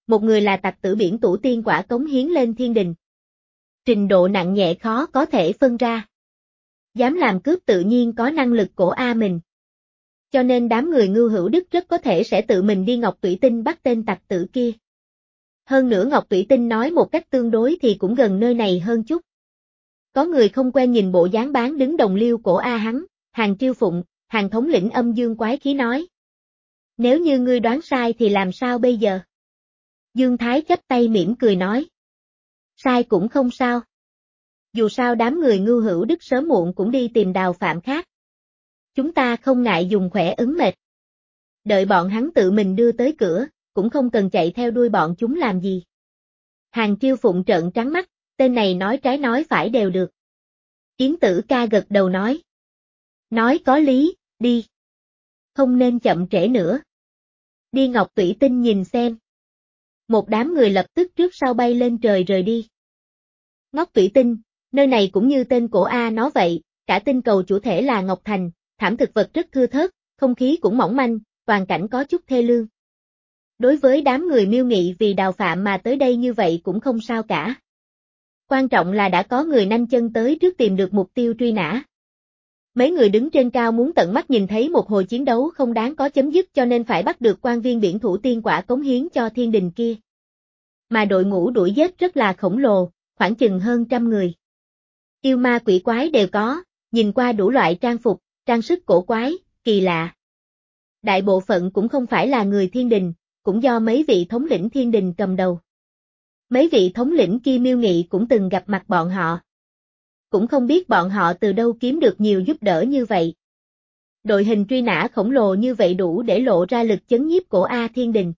một người là tặc tử biển tủ tiên quả cống hiến lên thiên đình. Trình độ nặng nhẹ khó có thể phân ra. Dám làm cướp tự nhiên có năng lực cổ A mình. Cho nên đám người Ngưu Hữu Đức rất có thể sẽ tự mình đi Ngọc Tủy Tinh bắt tên tặc tử kia. Hơn nữa Ngọc Tủy Tinh nói một cách tương đối thì cũng gần nơi này hơn chút. Có người không quen nhìn bộ dáng bán đứng đồng liêu cổ A hắn, Hàng Triêu Phụng, Hàng thống lĩnh âm dương quái khí nói. Nếu như ngươi đoán sai thì làm sao bây giờ? Dương Thái chắp tay mỉm cười nói. Sai cũng không sao. Dù sao đám người Ngưu Hữu Đức sớm muộn cũng đi tìm đào phạm khác. Chúng ta không ngại dùng khỏe ứng mệt. Đợi bọn hắn tự mình đưa tới cửa, cũng không cần chạy theo đuôi bọn chúng làm gì. Hàng Triêu Phụng trợn trắng mắt, tên này nói trái nói phải đều được. Yến Tử Ca gật đầu nói. Nói có lý, đi. Không nên chậm trễ nữa. Đi Ngọc Tủy Tinh nhìn xem. Một đám người lập tức trước sau bay lên trời rời đi. Ngọc Tủy Tinh, nơi này cũng như tên cổ A nó vậy, cả tinh cầu chủ thể là Ngọc Thành, thảm thực vật rất thưa thớt, không khí cũng mỏng manh, toàn cảnh có chút thê lương. Đối với đám người Miêu Nghị vì đào phạm mà tới đây như vậy cũng không sao cả. Quan trọng là đã có người nhanh chân tới trước tìm được mục tiêu truy nã. Mấy người đứng trên cao muốn tận mắt nhìn thấy một hồi chiến đấu không đáng có chấm dứt cho nên phải bắt được quan viên biển thủ tiên quả cống hiến cho thiên đình kia. Mà đội ngũ đuổi giết rất là khổng lồ, khoảng chừng hơn trăm người. Yêu ma quỷ quái đều có, nhìn qua đủ loại trang phục, trang sức cổ quái, kỳ lạ. Đại bộ phận cũng không phải là người thiên đình, cũng do mấy vị thống lĩnh thiên đình cầm đầu. Mấy vị thống lĩnh kia Miêu Nghị cũng từng gặp mặt bọn họ. Cũng không biết bọn họ từ đâu kiếm được nhiều giúp đỡ như vậy. Đội hình truy nã khổng lồ như vậy đủ để lộ ra lực chấn nhiếp cổ A thiên đình.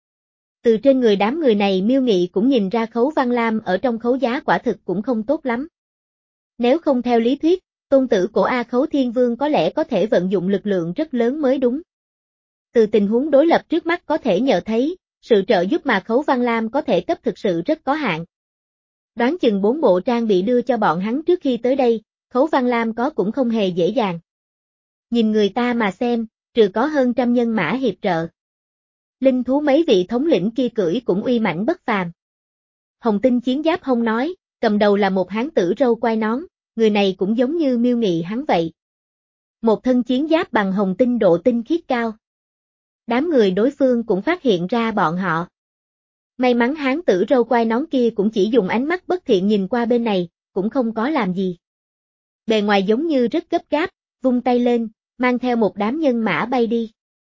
Từ trên người đám người này Miêu Nghị cũng nhìn ra Khấu Văn Lam ở trong khấu giá quả thực cũng không tốt lắm. Nếu không theo lý thuyết, tôn tử cổ A Khấu Thiên Vương có lẽ có thể vận dụng lực lượng rất lớn mới đúng. Từ tình huống đối lập trước mắt có thể nhờ thấy, sự trợ giúp mà Khấu Văn Lam có thể cấp thực sự rất có hạn. Đoán chừng bốn bộ trang bị đưa cho bọn hắn trước khi tới đây, Khấu Văn Lam có cũng không hề dễ dàng. Nhìn người ta mà xem, trừ có hơn trăm nhân mã hiệp trợ. Linh thú mấy vị thống lĩnh kia cưỡi cũng uy mãnh bất phàm. Hồng Tinh chiến giáp hông nói, cầm đầu là một hán tử râu quai nón, người này cũng giống như Miêu Nghị hắn vậy. Một thân chiến giáp bằng hồng tinh độ tinh khiết cao. Đám người đối phương cũng phát hiện ra bọn họ. May mắn hán tử râu quai nón kia cũng chỉ dùng ánh mắt bất thiện nhìn qua bên này, cũng không có làm gì. Bề ngoài giống như rất gấp gáp, vung tay lên, mang theo một đám nhân mã bay đi.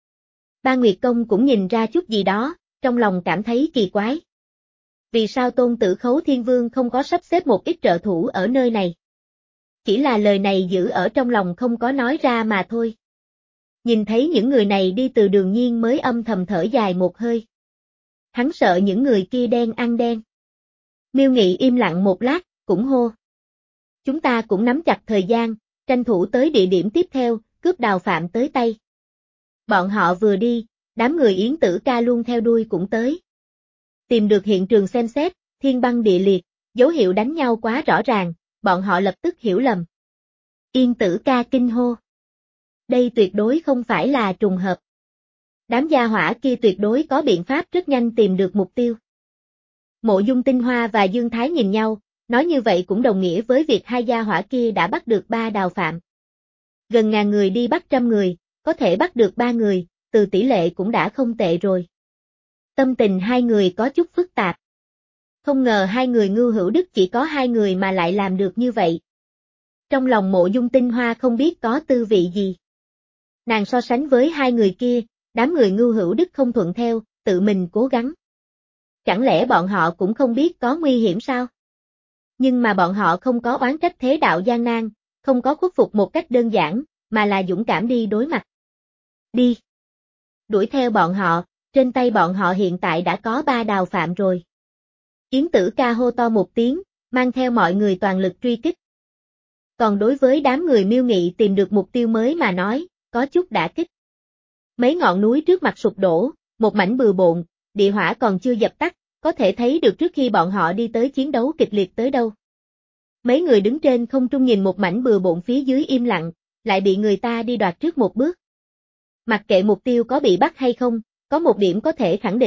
Ba Nguyệt Công cũng nhìn ra chút gì đó, trong lòng cảm thấy kỳ quái. Vì sao tôn tử Khấu Thiên Vương không có sắp xếp một ít trợ thủ ở nơi này? Chỉ là lời này giữ ở trong lòng không có nói ra mà thôi. Nhìn thấy những người này đi từ Đường Nhiên mới âm thầm thở dài một hơi. Hắn sợ những người kia đen ăn đen. Miêu Nghị im lặng một lát, cũng hô. Chúng ta cũng nắm chặt thời gian, tranh thủ tới địa điểm tiếp theo, cướp đào phạm tới tay. Bọn họ vừa đi, đám người Yến Tử Ca luôn theo đuôi cũng tới. Tìm được hiện trường xem xét, thiên băng địa liệt, dấu hiệu đánh nhau quá rõ ràng, bọn họ lập tức hiểu lầm. Yến Tử Ca kinh hô. Đây tuyệt đối không phải là trùng hợp. Đám gia hỏa kia tuyệt đối có biện pháp rất nhanh tìm được mục tiêu. Mộ Dung Tinh Hoa và Dương Thái nhìn nhau, nói như vậy cũng đồng nghĩa với việc hai gia hỏa kia đã bắt được ba đào phạm. Gần ngàn người đi bắt trăm người, có thể bắt được ba người, từ tỷ lệ cũng đã không tệ rồi. Tâm tình hai người có chút phức tạp. Không ngờ hai người Ngưu Hữu Đức chỉ có hai người mà lại làm được như vậy. Trong lòng Mộ Dung Tinh Hoa không biết có tư vị gì. Nàng so sánh với hai người kia, đám người Ngưu Hữu Đức không thuận theo, tự mình cố gắng. Chẳng lẽ bọn họ cũng không biết có nguy hiểm sao? Nhưng mà bọn họ không có oán trách thế đạo gian nan, không có khuất phục một cách đơn giản, mà là dũng cảm đi đối mặt. Đi! Đuổi theo bọn họ, trên tay bọn họ hiện tại đã có ba đào phạm rồi. Yến Tử Ca hô to một tiếng, mang theo mọi người toàn lực truy kích. Còn đối với đám người Miêu Nghị tìm được mục tiêu mới mà nói, có chút đả kích. Mấy ngọn núi trước mặt sụp đổ, một mảnh bừa bộn, địa hỏa còn chưa dập tắt, có thể thấy được trước khi bọn họ đi tới chiến đấu kịch liệt tới đâu. Mấy người đứng trên không trung nhìn một mảnh bừa bộn phía dưới im lặng, lại bị người ta đi đoạt trước một bước. Mặc kệ mục tiêu có bị bắt hay không, có một điểm có thể khẳng định,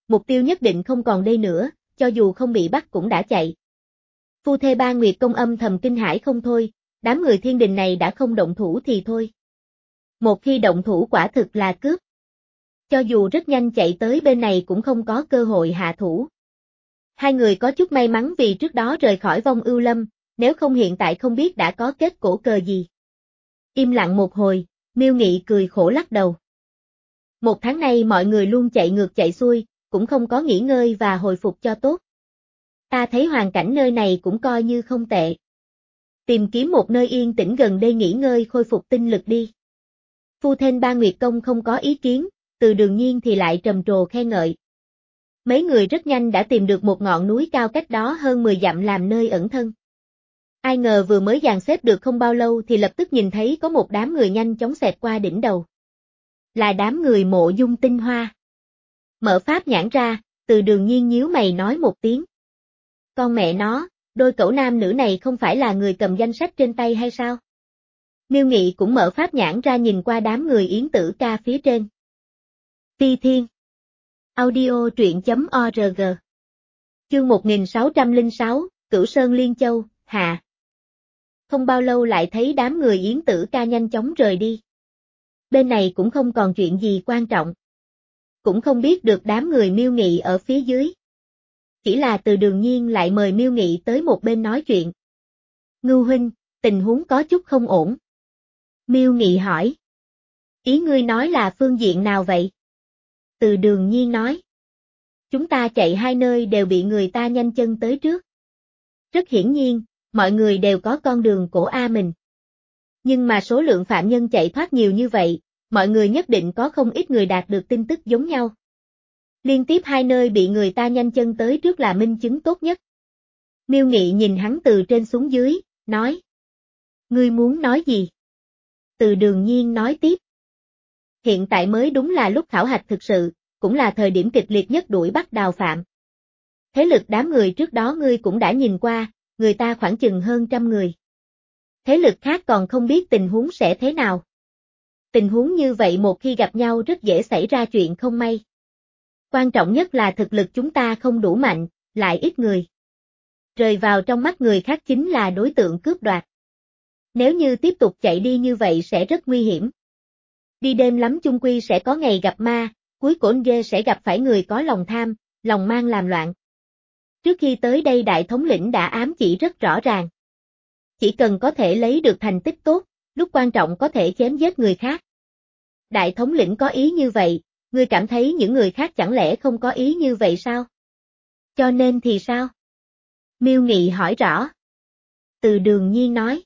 mục tiêu nhất định không còn đây nữa, cho dù không bị bắt cũng đã chạy. Phu thê Ba Nguyệt Công âm thầm kinh hãi không thôi, đám người thiên đình này đã không động thủ thì thôi. Một khi động thủ quả thực là cướp. Cho dù rất nhanh chạy tới bên này cũng không có cơ hội hạ thủ. Hai người có chút may mắn vì trước đó rời khỏi vong ưu lâm, nếu không hiện tại không biết đã có kết cổ cờ gì. Im lặng một hồi, Miêu Nghị cười khổ lắc đầu. Một tháng nay mọi người luôn chạy ngược chạy xuôi, cũng không có nghỉ ngơi và hồi phục cho tốt. Ta thấy hoàn cảnh nơi này cũng coi như không tệ. Tìm kiếm một nơi yên tĩnh gần đây nghỉ ngơi khôi phục tinh lực đi. Phu thê Ba Nguyệt Công không có ý kiến, Từ Đường Nhiên thì lại trầm trồ khen ngợi. Mấy người rất nhanh đã tìm được một ngọn núi cao cách đó hơn mười dặm làm nơi ẩn thân. Ai ngờ vừa mới dàn xếp được không bao lâu thì lập tức nhìn thấy có một đám người nhanh chóng xẹt qua đỉnh đầu. Là đám người Mộ Dung Tinh Hoa. Mở pháp nhãn ra, Từ Đường Nhiên nhíu mày nói một tiếng. Con mẹ nó, đôi cẩu nam nữ này không phải là người cầm danh sách trên tay hay sao? Miêu Nghị cũng mở pháp nhãn ra nhìn qua đám người Yến Tử Ca phía trên. Phi Thiên. Audio truyện chấm org. Chương một nghìn sáu trăm lẻ sáu, Cửu Sơn Liên Châu, hạ. Không bao lâu lại thấy đám người Yến Tử Ca nhanh chóng rời đi. Bên này cũng không còn chuyện gì quan trọng. Cũng không biết được đám người Miêu Nghị ở phía dưới. Chỉ là Từ Đường Nhiên lại mời Miêu Nghị tới một bên nói chuyện. Ngưu huynh, tình huống có chút không ổn. Miêu Nghị hỏi. Ý ngươi nói là phương diện nào vậy? Từ Đường Nhiên nói. Chúng ta chạy hai nơi đều bị người ta nhanh chân tới trước. Rất hiển nhiên, mọi người đều có con đường cổ A mình. Nhưng mà số lượng phạm nhân chạy thoát nhiều như vậy, mọi người nhất định có không ít người đạt được tin tức giống nhau. Liên tiếp hai nơi bị người ta nhanh chân tới trước là minh chứng tốt nhất. Miêu Nghị nhìn hắn từ trên xuống dưới, nói. Ngươi muốn nói gì? Từ Đường Nhiên nói tiếp. Hiện tại mới đúng là lúc khảo hạch thực sự, cũng là thời điểm kịch liệt nhất đuổi bắt đào phạm. Thế lực đám người trước đó ngươi cũng đã nhìn qua, người ta khoảng chừng hơn trăm người. Thế lực khác còn không biết tình huống sẽ thế nào. Tình huống như vậy một khi gặp nhau rất dễ xảy ra chuyện không may. Quan trọng nhất là thực lực chúng ta không đủ mạnh, lại ít người. Rơi vào trong mắt người khác chính là đối tượng cướp đoạt. Nếu như tiếp tục chạy đi như vậy sẽ rất nguy hiểm. Đi đêm lắm chung quy sẽ có ngày gặp ma, cuối cổ ghê sẽ gặp phải người có lòng tham, lòng mang làm loạn. Trước khi tới đây đại thống lĩnh đã ám chỉ rất rõ ràng. Chỉ cần có thể lấy được thành tích tốt, lúc quan trọng có thể chém giết người khác. Đại thống lĩnh có ý như vậy, ngươi cảm thấy những người khác chẳng lẽ không có ý như vậy sao? Cho nên thì sao? Miêu Nghị hỏi rõ. Từ Đường Nhiên nói.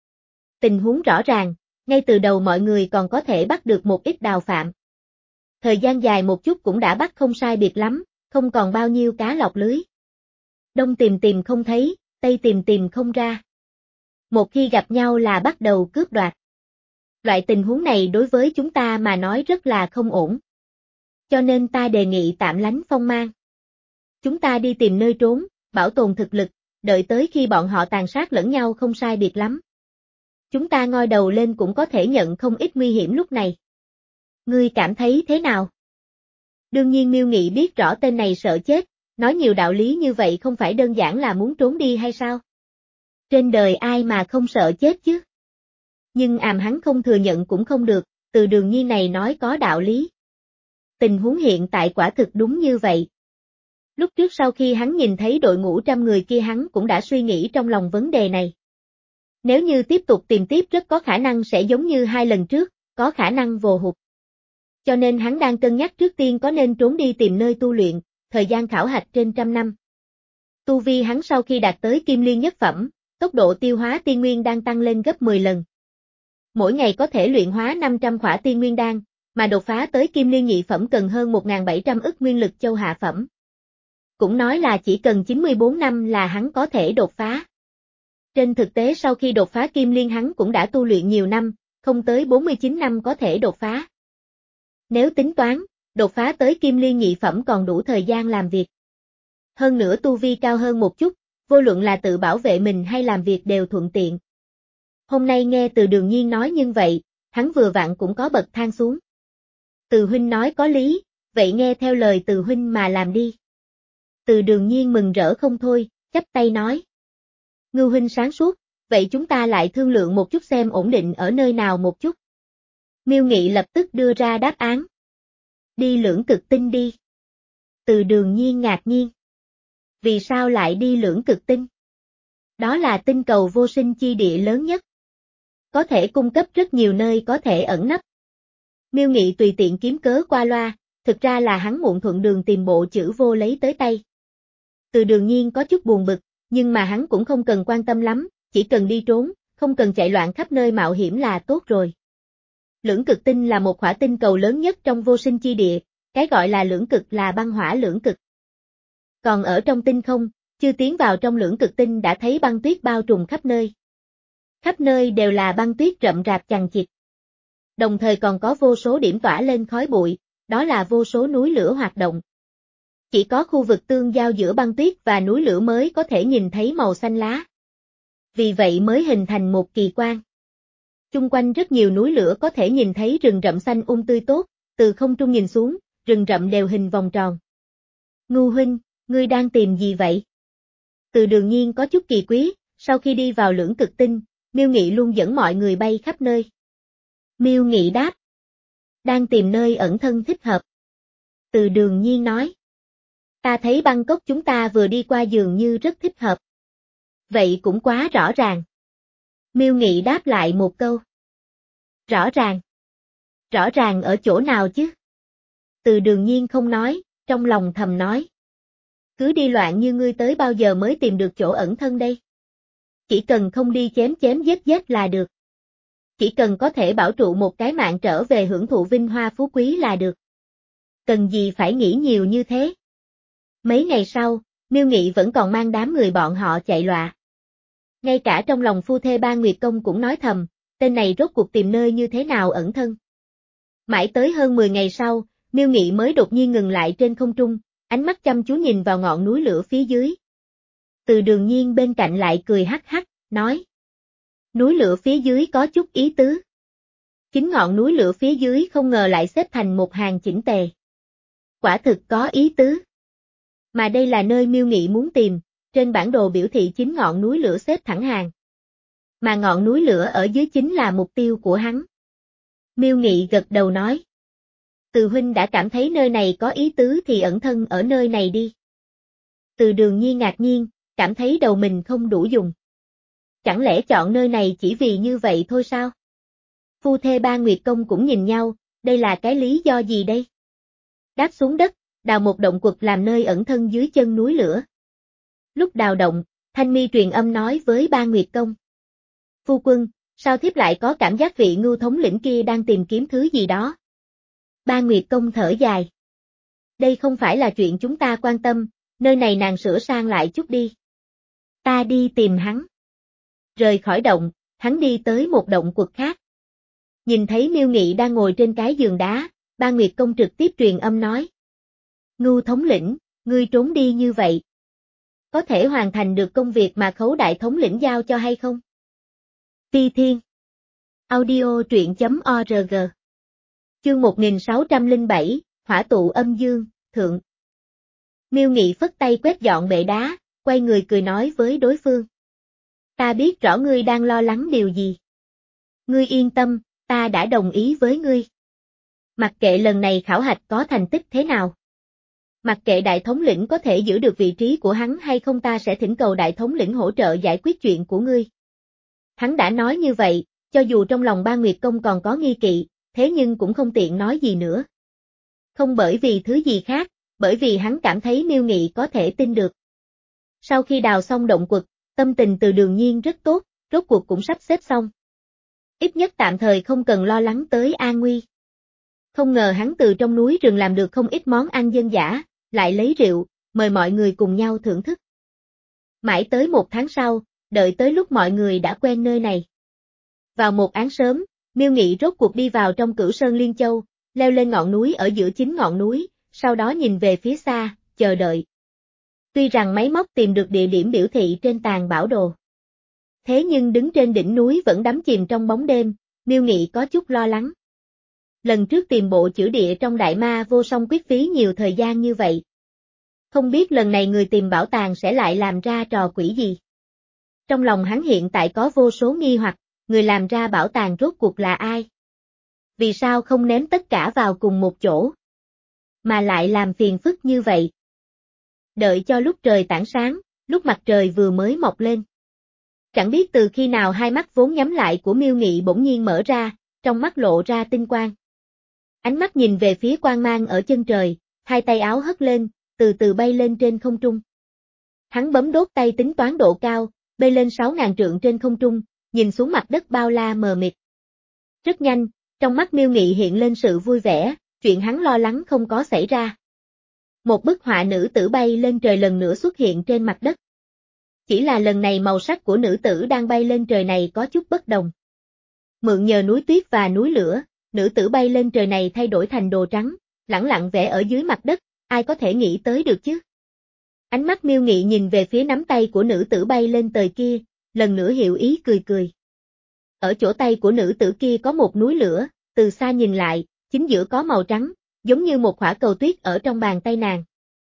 Tình huống rõ ràng, ngay từ đầu mọi người còn có thể bắt được một ít đào phạm. Thời gian dài một chút cũng đã bắt không sai biệt lắm, không còn bao nhiêu cá lọc lưới. Đông tìm tìm không thấy, Tây tìm tìm không ra. Một khi gặp nhau là bắt đầu cướp đoạt. Loại tình huống này đối với chúng ta mà nói rất là không ổn. Cho nên ta đề nghị tạm lánh phong mang. Chúng ta đi tìm nơi trốn, bảo tồn thực lực, đợi tới khi bọn họ tàn sát lẫn nhau không sai biệt lắm. Chúng ta ngoi đầu lên cũng có thể nhận không ít nguy hiểm lúc này. Ngươi cảm thấy thế nào? Đương nhiên Miêu Nghị biết rõ tên này sợ chết, nói nhiều đạo lý như vậy không phải đơn giản là muốn trốn đi hay sao? Trên đời ai mà không sợ chết chứ? Nhưng àm hắn không thừa nhận cũng không được, Từ Đường Nhiên này nói có đạo lý. Tình huống hiện tại quả thực đúng như vậy. Lúc trước sau khi hắn nhìn thấy đội ngũ trăm người kia hắn cũng đã suy nghĩ trong lòng vấn đề này. Nếu như tiếp tục tìm tiếp rất có khả năng sẽ giống như hai lần trước, có khả năng vồ hụt. Cho nên hắn đang cân nhắc trước tiên có nên trốn đi tìm nơi tu luyện, thời gian khảo hạch trên trăm năm. Tu vi hắn sau khi đạt tới Kim Liên nhất phẩm, tốc độ tiêu hóa tiên nguyên đang tăng lên gấp mười lần. Mỗi ngày có thể luyện hóa năm trăm khỏa tiên nguyên đan, mà đột phá tới Kim Liên nhị phẩm cần hơn một nghìn bảy trăm ức nguyên lực châu hạ phẩm. Cũng nói là chỉ cần chín mươi bốn năm là hắn có thể đột phá. Trên thực tế sau khi đột phá Kim Liên hắn cũng đã tu luyện nhiều năm, không tới bốn mươi chín năm có thể đột phá. Nếu tính toán, đột phá tới Kim Liên nhị phẩm còn đủ thời gian làm việc. Hơn nữa tu vi cao hơn một chút, vô luận là tự bảo vệ mình hay làm việc đều thuận tiện. Hôm nay nghe Từ Đường Nhiên nói như vậy, hắn vừa vặn cũng có bậc thang xuống. Từ huynh nói có lý, vậy nghe theo lời Từ huynh mà làm đi. Từ Đường Nhiên mừng rỡ không thôi, chắp tay nói. Ngưu huynh sáng suốt, vậy chúng ta lại thương lượng một chút xem ổn định ở nơi nào một chút. Miêu Nghị lập tức đưa ra đáp án. Đi Lưỡng Cực Tinh đi. Từ Đường Nhiên ngạc nhiên. Vì sao lại đi Lưỡng Cực Tinh? Đó là tinh cầu vô sinh chi địa lớn nhất. Có thể cung cấp rất nhiều nơi có thể ẩn nấp. Miêu Nghị tùy tiện kiếm cớ qua loa, thực ra là hắn muộn thuận đường tìm bộ chữ vô lấy tới tay. Từ Đường Nhiên có chút buồn bực, nhưng mà hắn cũng không cần quan tâm lắm, chỉ cần đi trốn, không cần chạy loạn khắp nơi mạo hiểm là tốt rồi. Lưỡng Cực Tinh là một khỏa tinh cầu lớn nhất trong vô sinh chi địa, cái gọi là lưỡng cực là băng hỏa lưỡng cực. Còn ở trong tinh không, chưa tiến vào trong Lưỡng Cực Tinh đã thấy băng tuyết bao trùm khắp nơi. Khắp nơi đều là băng tuyết rậm rạp chằng chịt. Đồng thời còn có vô số điểm tỏa lên khói bụi, đó là vô số núi lửa hoạt động. Chỉ có khu vực tương giao giữa băng tuyết và núi lửa mới có thể nhìn thấy màu xanh lá. Vì vậy mới hình thành một kỳ quan. Chung quanh rất nhiều núi lửa có thể nhìn thấy rừng rậm xanh um tươi tốt, từ không trung nhìn xuống, rừng rậm đều hình vòng tròn. Ngưu huynh, ngươi đang tìm gì vậy? Từ Đường Nhiên có chút kỳ quý, sau khi đi vào Lưỡng Cực Tinh, Miêu Nghị luôn dẫn mọi người bay khắp nơi. Miêu Nghị đáp. Đang tìm nơi ẩn thân thích hợp. Từ Đường Nhiên nói. Ta thấy băng cốc chúng ta vừa đi qua dường như rất thích hợp. Vậy cũng quá rõ ràng. Miêu Nghị đáp lại một câu. Rõ ràng. Rõ ràng ở chỗ nào chứ? Từ Đường Nhiên không nói, trong lòng thầm nói. Cứ đi loạn như ngươi tới bao giờ mới tìm được chỗ ẩn thân đây? Chỉ cần không đi chém chém giết giết là được. Chỉ cần có thể bảo trụ một cái mạng trở về hưởng thụ vinh hoa phú quý là được. Cần gì phải nghĩ nhiều như thế? Mấy ngày sau, Miêu Nghị vẫn còn mang đám người bọn họ chạy loạn. Ngay cả trong lòng phu thê Ba Nguyệt Công cũng nói thầm, tên này rốt cuộc tìm nơi như thế nào ẩn thân. Mãi tới hơn mười ngày sau, Miêu Nghị mới đột nhiên ngừng lại trên không trung, ánh mắt chăm chú nhìn vào ngọn núi lửa phía dưới. Từ Đường Nhiên bên cạnh lại cười hắc hắc, nói. Núi lửa phía dưới có chút ý tứ. Chính ngọn núi lửa phía dưới không ngờ lại xếp thành một hàng chỉnh tề. Quả thực có ý tứ. Mà đây là nơi Miêu Nghị muốn tìm, trên bản đồ biểu thị chính ngọn núi lửa xếp thẳng hàng. Mà ngọn núi lửa ở dưới chính là mục tiêu của hắn. Miêu Nghị gật đầu nói. Từ huynh đã cảm thấy nơi này có ý tứ thì ẩn thân ở nơi này đi. Từ Đường Nhiên ngạc nhiên, cảm thấy đầu mình không đủ dùng. Chẳng lẽ chọn nơi này chỉ vì như vậy thôi sao? Phu thê Ba Nguyệt Công cũng nhìn nhau, đây là cái lý do gì đây? Đáp xuống đất, đào một động quật làm nơi ẩn thân dưới chân núi lửa. Lúc đào động, Thanh Mi truyền âm nói với Ba Nguyệt Công. Phu quân, sao thiếp lại có cảm giác vị Ngưu thống lĩnh kia đang tìm kiếm thứ gì đó? Ba Nguyệt Công thở dài. Đây không phải là chuyện chúng ta quan tâm, nơi này nàng sửa sang lại chút đi. Ta đi tìm hắn. Rời khỏi động, hắn đi tới một động quật khác. Nhìn thấy Miêu Nghị đang ngồi trên cái giường đá, Ba Nguyệt Công trực tiếp truyền âm nói. Ngưu thống lĩnh, ngươi trốn đi như vậy. Có thể hoàn thành được công việc mà Khấu đại thống lĩnh giao cho hay không? Ti Thiên. Audio truyện chấm org. Chương một nghìn sáu trăm lẻ bảy, Hỏa tụ âm dương, thượng. Miêu Nghị phất tay quét dọn bệ đá, quay người cười nói với đối phương. Ta biết rõ ngươi đang lo lắng điều gì. Ngươi yên tâm, ta đã đồng ý với ngươi. Mặc kệ lần này khảo hạch có thành tích thế nào. Mặc kệ đại thống lĩnh có thể giữ được vị trí của hắn hay không ta sẽ thỉnh cầu đại thống lĩnh hỗ trợ giải quyết chuyện của ngươi. Hắn đã nói như vậy, cho dù trong lòng Ba Nguyệt Công còn có nghi kỵ, thế nhưng cũng không tiện nói gì nữa. Không bởi vì thứ gì khác, bởi vì hắn cảm thấy Miêu Nghị có thể tin được. Sau khi đào xong động quật, tâm tình Từ Đường Nhiên rất tốt, rốt cuộc cũng sắp xếp xong. Ít nhất tạm thời không cần lo lắng tới an nguy. Không ngờ hắn từ trong núi rừng làm được không ít món ăn dân dã, lại lấy rượu, mời mọi người cùng nhau thưởng thức. Mãi tới một tháng sau, đợi tới lúc mọi người đã quen nơi này. Vào một áng sớm, Miêu Nghị rốt cuộc đi vào trong Cửu Sơn Liên Châu, leo lên ngọn núi ở giữa chính ngọn núi, sau đó nhìn về phía xa, chờ đợi. Tuy rằng máy móc tìm được địa điểm biểu thị trên tàn bảo đồ. Thế nhưng đứng trên đỉnh núi vẫn đắm chìm trong bóng đêm, Miêu Nghị có chút lo lắng. lần trước tìm bộ chữ địa trong đại ma vô song quyết phí nhiều thời gian như vậy. Không biết lần này người tìm bảo tàng sẽ lại làm ra trò quỷ gì. Trong lòng hắn hiện tại có vô số nghi hoặc, người làm ra bảo tàng rốt cuộc là ai? Vì sao không ném tất cả vào cùng một chỗ? Mà lại làm phiền phức như vậy. Đợi cho lúc trời tảng sáng, lúc mặt trời vừa mới mọc lên. Chẳng biết từ khi nào hai mắt vốn nhắm lại của Miêu Nghị bỗng nhiên mở ra, trong mắt lộ ra tinh quang. Ánh mắt nhìn về phía quang mang ở chân trời, hai tay áo hất lên, từ từ bay lên trên không trung. Hắn bấm đốt tay tính toán độ cao, bay lên sáu ngàn trượng trên không trung, nhìn xuống mặt đất bao la mờ mịt. Rất nhanh, trong mắt Miêu Nghị hiện lên sự vui vẻ, chuyện hắn lo lắng không có xảy ra. Một bức họa nữ tử bay lên trời lần nữa xuất hiện trên mặt đất. Chỉ là lần này màu sắc của nữ tử đang bay lên trời này có chút bất đồng. Mượn nhờ núi tuyết và núi lửa, nữ tử bay lên trời này thay đổi thành đồ trắng, lẳng lặng vẽ ở dưới mặt đất, ai có thể nghĩ tới được chứ? Ánh mắt Miêu Nghị nhìn về phía nắm tay của nữ tử bay lên trời kia, lần nữa hiểu ý cười cười. Ở chỗ tay của nữ tử kia có một núi lửa, từ xa nhìn lại, chính giữa có màu trắng, giống như một quả cầu tuyết ở trong bàn tay nàng.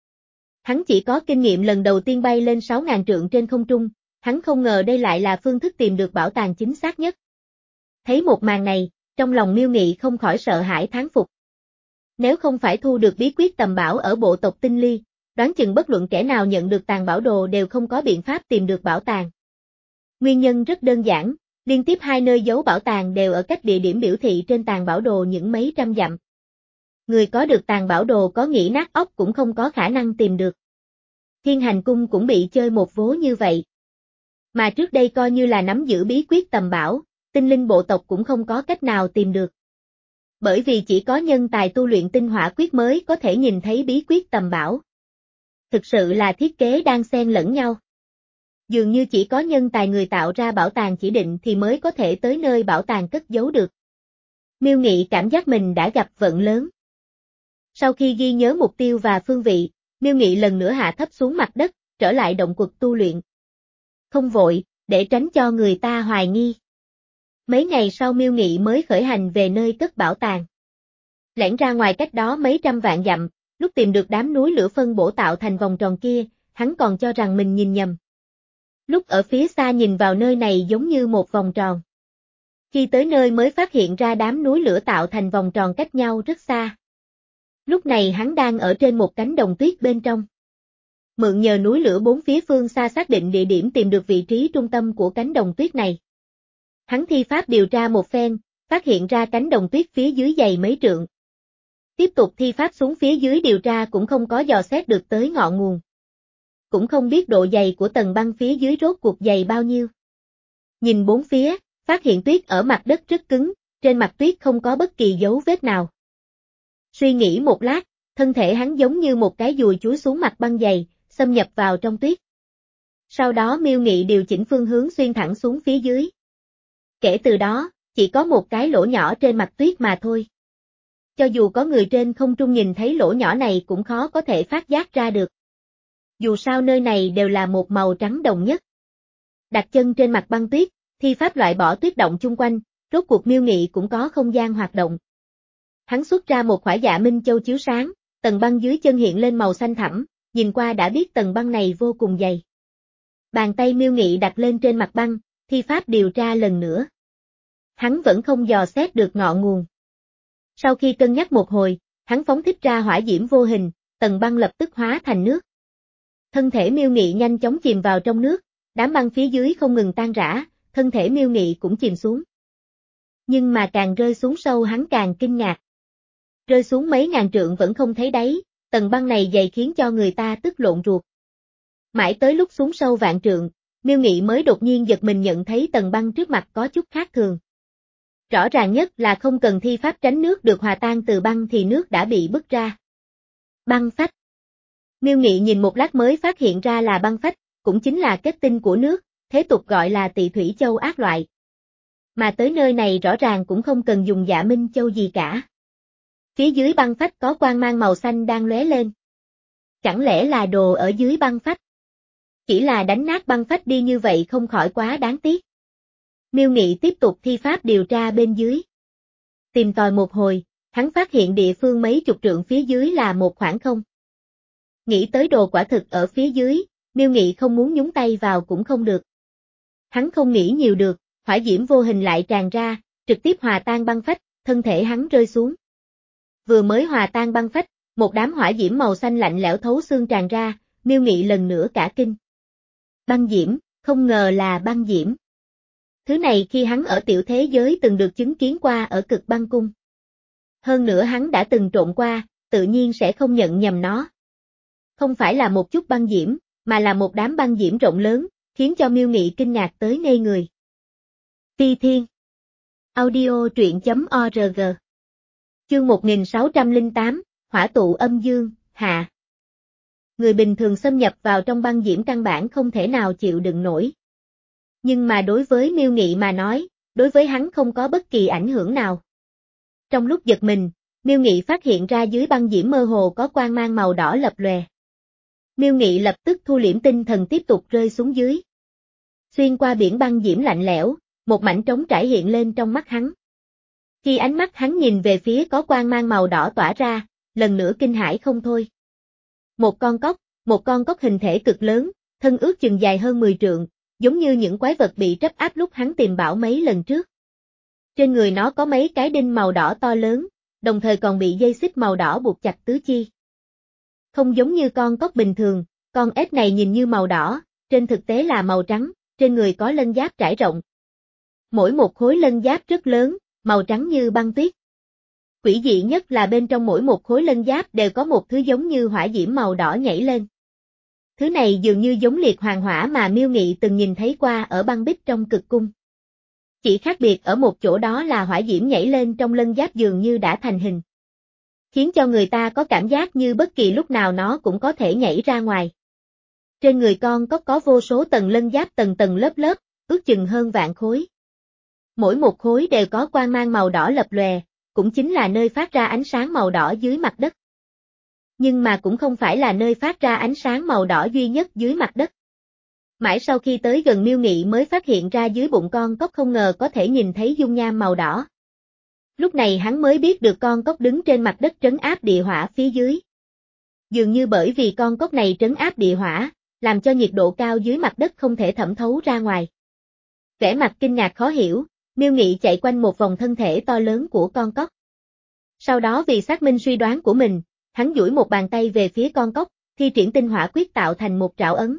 Hắn chỉ có kinh nghiệm lần đầu tiên bay lên sáu ngàn trượng trên không trung, hắn không ngờ đây lại là phương thức tìm được bảo tàng chính xác nhất. Thấy một màn này, trong lòng Miêu Nghị không khỏi sợ hãi thán phục. Nếu không phải thu được bí quyết tầm bảo ở bộ tộc Tinh Ly, đoán chừng bất luận kẻ nào nhận được tàng bảo đồ đều không có biện pháp tìm được bảo tàng. Nguyên nhân rất đơn giản, liên tiếp hai nơi giấu bảo tàng đều ở cách địa điểm biểu thị trên tàng bảo đồ những mấy trăm dặm. Người có được tàng bảo đồ có nghĩ nát óc cũng không có khả năng tìm được. Thiên Hành Cung cũng bị chơi một vố như vậy. Mà trước đây coi như là nắm giữ bí quyết tầm bảo, tinh linh bộ tộc cũng không có cách nào tìm được. Bởi vì chỉ có nhân tài tu luyện tinh hỏa quyết mới có thể nhìn thấy bí quyết tầm bảo. Thực sự là thiết kế đang xen lẫn nhau. Dường như chỉ có nhân tài người tạo ra bảo tàng chỉ định thì mới có thể tới nơi bảo tàng cất giấu được. Miêu Nghị cảm giác mình đã gặp vận lớn. Sau khi ghi nhớ mục tiêu và phương vị, Miêu Nghị lần nữa hạ thấp xuống mặt đất, trở lại động quật tu luyện. Không vội, để tránh cho người ta hoài nghi. Mấy ngày sau Miêu Nghị mới khởi hành về nơi cất bảo tàng. Lẻn ra ngoài cách đó mấy trăm vạn dặm, lúc tìm được đám núi lửa phân bổ tạo thành vòng tròn kia, hắn còn cho rằng mình nhìn nhầm. Lúc ở phía xa nhìn vào nơi này giống như một vòng tròn. Khi tới nơi mới phát hiện ra đám núi lửa tạo thành vòng tròn cách nhau rất xa. Lúc này hắn đang ở trên một cánh đồng tuyết bên trong. Mượn nhờ núi lửa bốn phía phương xa xác định địa điểm tìm được vị trí trung tâm của cánh đồng tuyết này. Hắn thi pháp điều tra một phen, phát hiện ra cánh đồng tuyết phía dưới dày mấy trượng. Tiếp tục thi pháp xuống phía dưới điều tra cũng không có dò xét được tới ngọn nguồn. Cũng không biết độ dày của tầng băng phía dưới rốt cuộc dày bao nhiêu. Nhìn bốn phía, phát hiện tuyết ở mặt đất rất cứng, trên mặt tuyết không có bất kỳ dấu vết nào. Suy nghĩ một lát, thân thể hắn giống như một cái dùi chuối xuống mặt băng dày, xâm nhập vào trong tuyết. Sau đó Miêu Nghị điều chỉnh phương hướng xuyên thẳng xuống phía dưới. Kể từ đó, chỉ có một cái lỗ nhỏ trên mặt tuyết mà thôi. Cho dù có người trên không trung nhìn thấy lỗ nhỏ này cũng khó có thể phát giác ra được. Dù sao nơi này đều là một màu trắng đồng nhất. Đặt chân trên mặt băng tuyết, thi pháp loại bỏ tuyết động chung quanh, rốt cuộc Miêu Nghị cũng có không gian hoạt động. Hắn xuất ra một khỏa dạ minh châu chiếu sáng, tầng băng dưới chân hiện lên màu xanh thẳm, nhìn qua đã biết tầng băng này vô cùng dày. Bàn tay Miêu Nghị đặt lên trên mặt băng, thi pháp điều tra lần nữa. Hắn vẫn không dò xét được ngọn nguồn. Sau khi cân nhắc một hồi, hắn phóng thích ra hỏa diễm vô hình, tầng băng lập tức hóa thành nước. Thân thể Miêu Nghị nhanh chóng chìm vào trong nước, đám băng phía dưới không ngừng tan rã, thân thể Miêu Nghị cũng chìm xuống. Nhưng mà càng rơi xuống sâu hắn càng kinh ngạc. Rơi xuống mấy ngàn trượng vẫn không thấy đáy, tầng băng này dày khiến cho người ta tức lộn ruột. Mãi tới lúc xuống sâu vạn trượng, Miêu Nghị mới đột nhiên giật mình nhận thấy tầng băng trước mặt có chút khác thường. Rõ ràng nhất là không cần thi pháp tránh nước được hòa tan từ băng thì nước đã bị bứt ra. Băng phách. Miêu Nghị nhìn một lát mới phát hiện ra là băng phách, cũng chính là kết tinh của nước, thế tục gọi là tị thủy châu ác loại. Mà tới nơi này rõ ràng cũng không cần dùng dạ minh châu gì cả. Phía dưới băng phách có quang mang màu xanh đang lóe lên. Chẳng lẽ là đồ ở dưới băng phách? Chỉ là đánh nát băng phách đi như vậy không khỏi quá đáng tiếc. Miêu Nghị tiếp tục thi pháp điều tra bên dưới. Tìm tòi một hồi, hắn phát hiện địa phương mấy chục trượng phía dưới là một khoảng không. Nghĩ tới đồ quả thực ở phía dưới, Miêu Nghị không muốn nhúng tay vào cũng không được. Hắn không nghĩ nhiều được, hỏa diễm vô hình lại tràn ra, trực tiếp hòa tan băng phách, thân thể hắn rơi xuống. Vừa mới hòa tan băng phách, một đám hỏa diễm màu xanh lạnh lẽo thấu xương tràn ra, Miêu Nghị lần nữa cả kinh. Băng diễm, không ngờ là băng diễm. Thứ này khi hắn ở tiểu thế giới từng được chứng kiến qua ở Cực Băng Cung. Hơn nữa hắn đã từng trộn qua, tự nhiên sẽ không nhận nhầm nó. Không phải là một chút băng diễm, mà là một đám băng diễm rộng lớn, khiến cho Miêu Nghị kinh ngạc tới ngây người. Phi Thiên Audio truyện chấm org Chương một nghìn sáu trăm lẻ tám, Hỏa tụ âm dương, hạ. Người bình thường xâm nhập vào trong băng diễm căn bản không thể nào chịu đựng nổi. Nhưng mà đối với Miêu Nghị mà nói, đối với hắn không có bất kỳ ảnh hưởng nào. Trong lúc giật mình, Miêu Nghị phát hiện ra dưới băng diễm mơ hồ có quang mang màu đỏ lập lòe. Miêu Nghị lập tức thu liễm tinh thần tiếp tục rơi xuống dưới. Xuyên qua biển băng diễm lạnh lẽo, một mảnh trống trải hiện lên trong mắt hắn. Khi ánh mắt hắn nhìn về phía có quang mang màu đỏ tỏa ra, lần nữa kinh hãi không thôi. Một con cóc, một con cóc hình thể cực lớn, thân ước chừng dài hơn mười trượng, giống như những quái vật bị trấp áp lúc hắn tìm bảo mấy lần trước. Trên người nó có mấy cái đinh màu đỏ to lớn, đồng thời còn bị dây xích màu đỏ buộc chặt tứ chi. Không giống như con cóc bình thường, con ếch này nhìn như màu đỏ, trên thực tế là màu trắng, trên người có lân giáp trải rộng. Mỗi một khối lân giáp rất lớn, màu trắng như băng tuyết. Quỷ dị nhất là bên trong mỗi một khối lân giáp đều có một thứ giống như hỏa diễm màu đỏ nhảy lên. Thứ này dường như giống liệt hoàng hỏa mà Miêu Nghị từng nhìn thấy qua ở băng bích trong Cực Cung. Chỉ khác biệt ở một chỗ đó là hỏa diễm nhảy lên trong lân giáp dường như đã thành hình. Khiến cho người ta có cảm giác như bất kỳ lúc nào nó cũng có thể nhảy ra ngoài. Trên người con cóc có vô số tầng lân giáp tầng tầng lớp lớp, ước chừng hơn vạn khối. Mỗi một khối đều có quang mang màu đỏ lập lòe, cũng chính là nơi phát ra ánh sáng màu đỏ dưới mặt đất. Nhưng mà cũng không phải là nơi phát ra ánh sáng màu đỏ duy nhất dưới mặt đất. Mãi sau khi tới gần Miêu Nghị mới phát hiện ra dưới bụng con cóc không ngờ có thể nhìn thấy dung nham màu đỏ. Lúc này hắn mới biết được con cóc đứng trên mặt đất trấn áp địa hỏa phía dưới. Dường như bởi vì con cóc này trấn áp địa hỏa, làm cho nhiệt độ cao dưới mặt đất không thể thẩm thấu ra ngoài. Vẻ mặt kinh ngạc khó hiểu, Miêu Nghị chạy quanh một vòng thân thể to lớn của con cóc. Sau đó vì xác minh suy đoán của mình, hắn duỗi một bàn tay về phía con cóc, thi triển tinh hỏa quyết tạo thành một trảo ấn.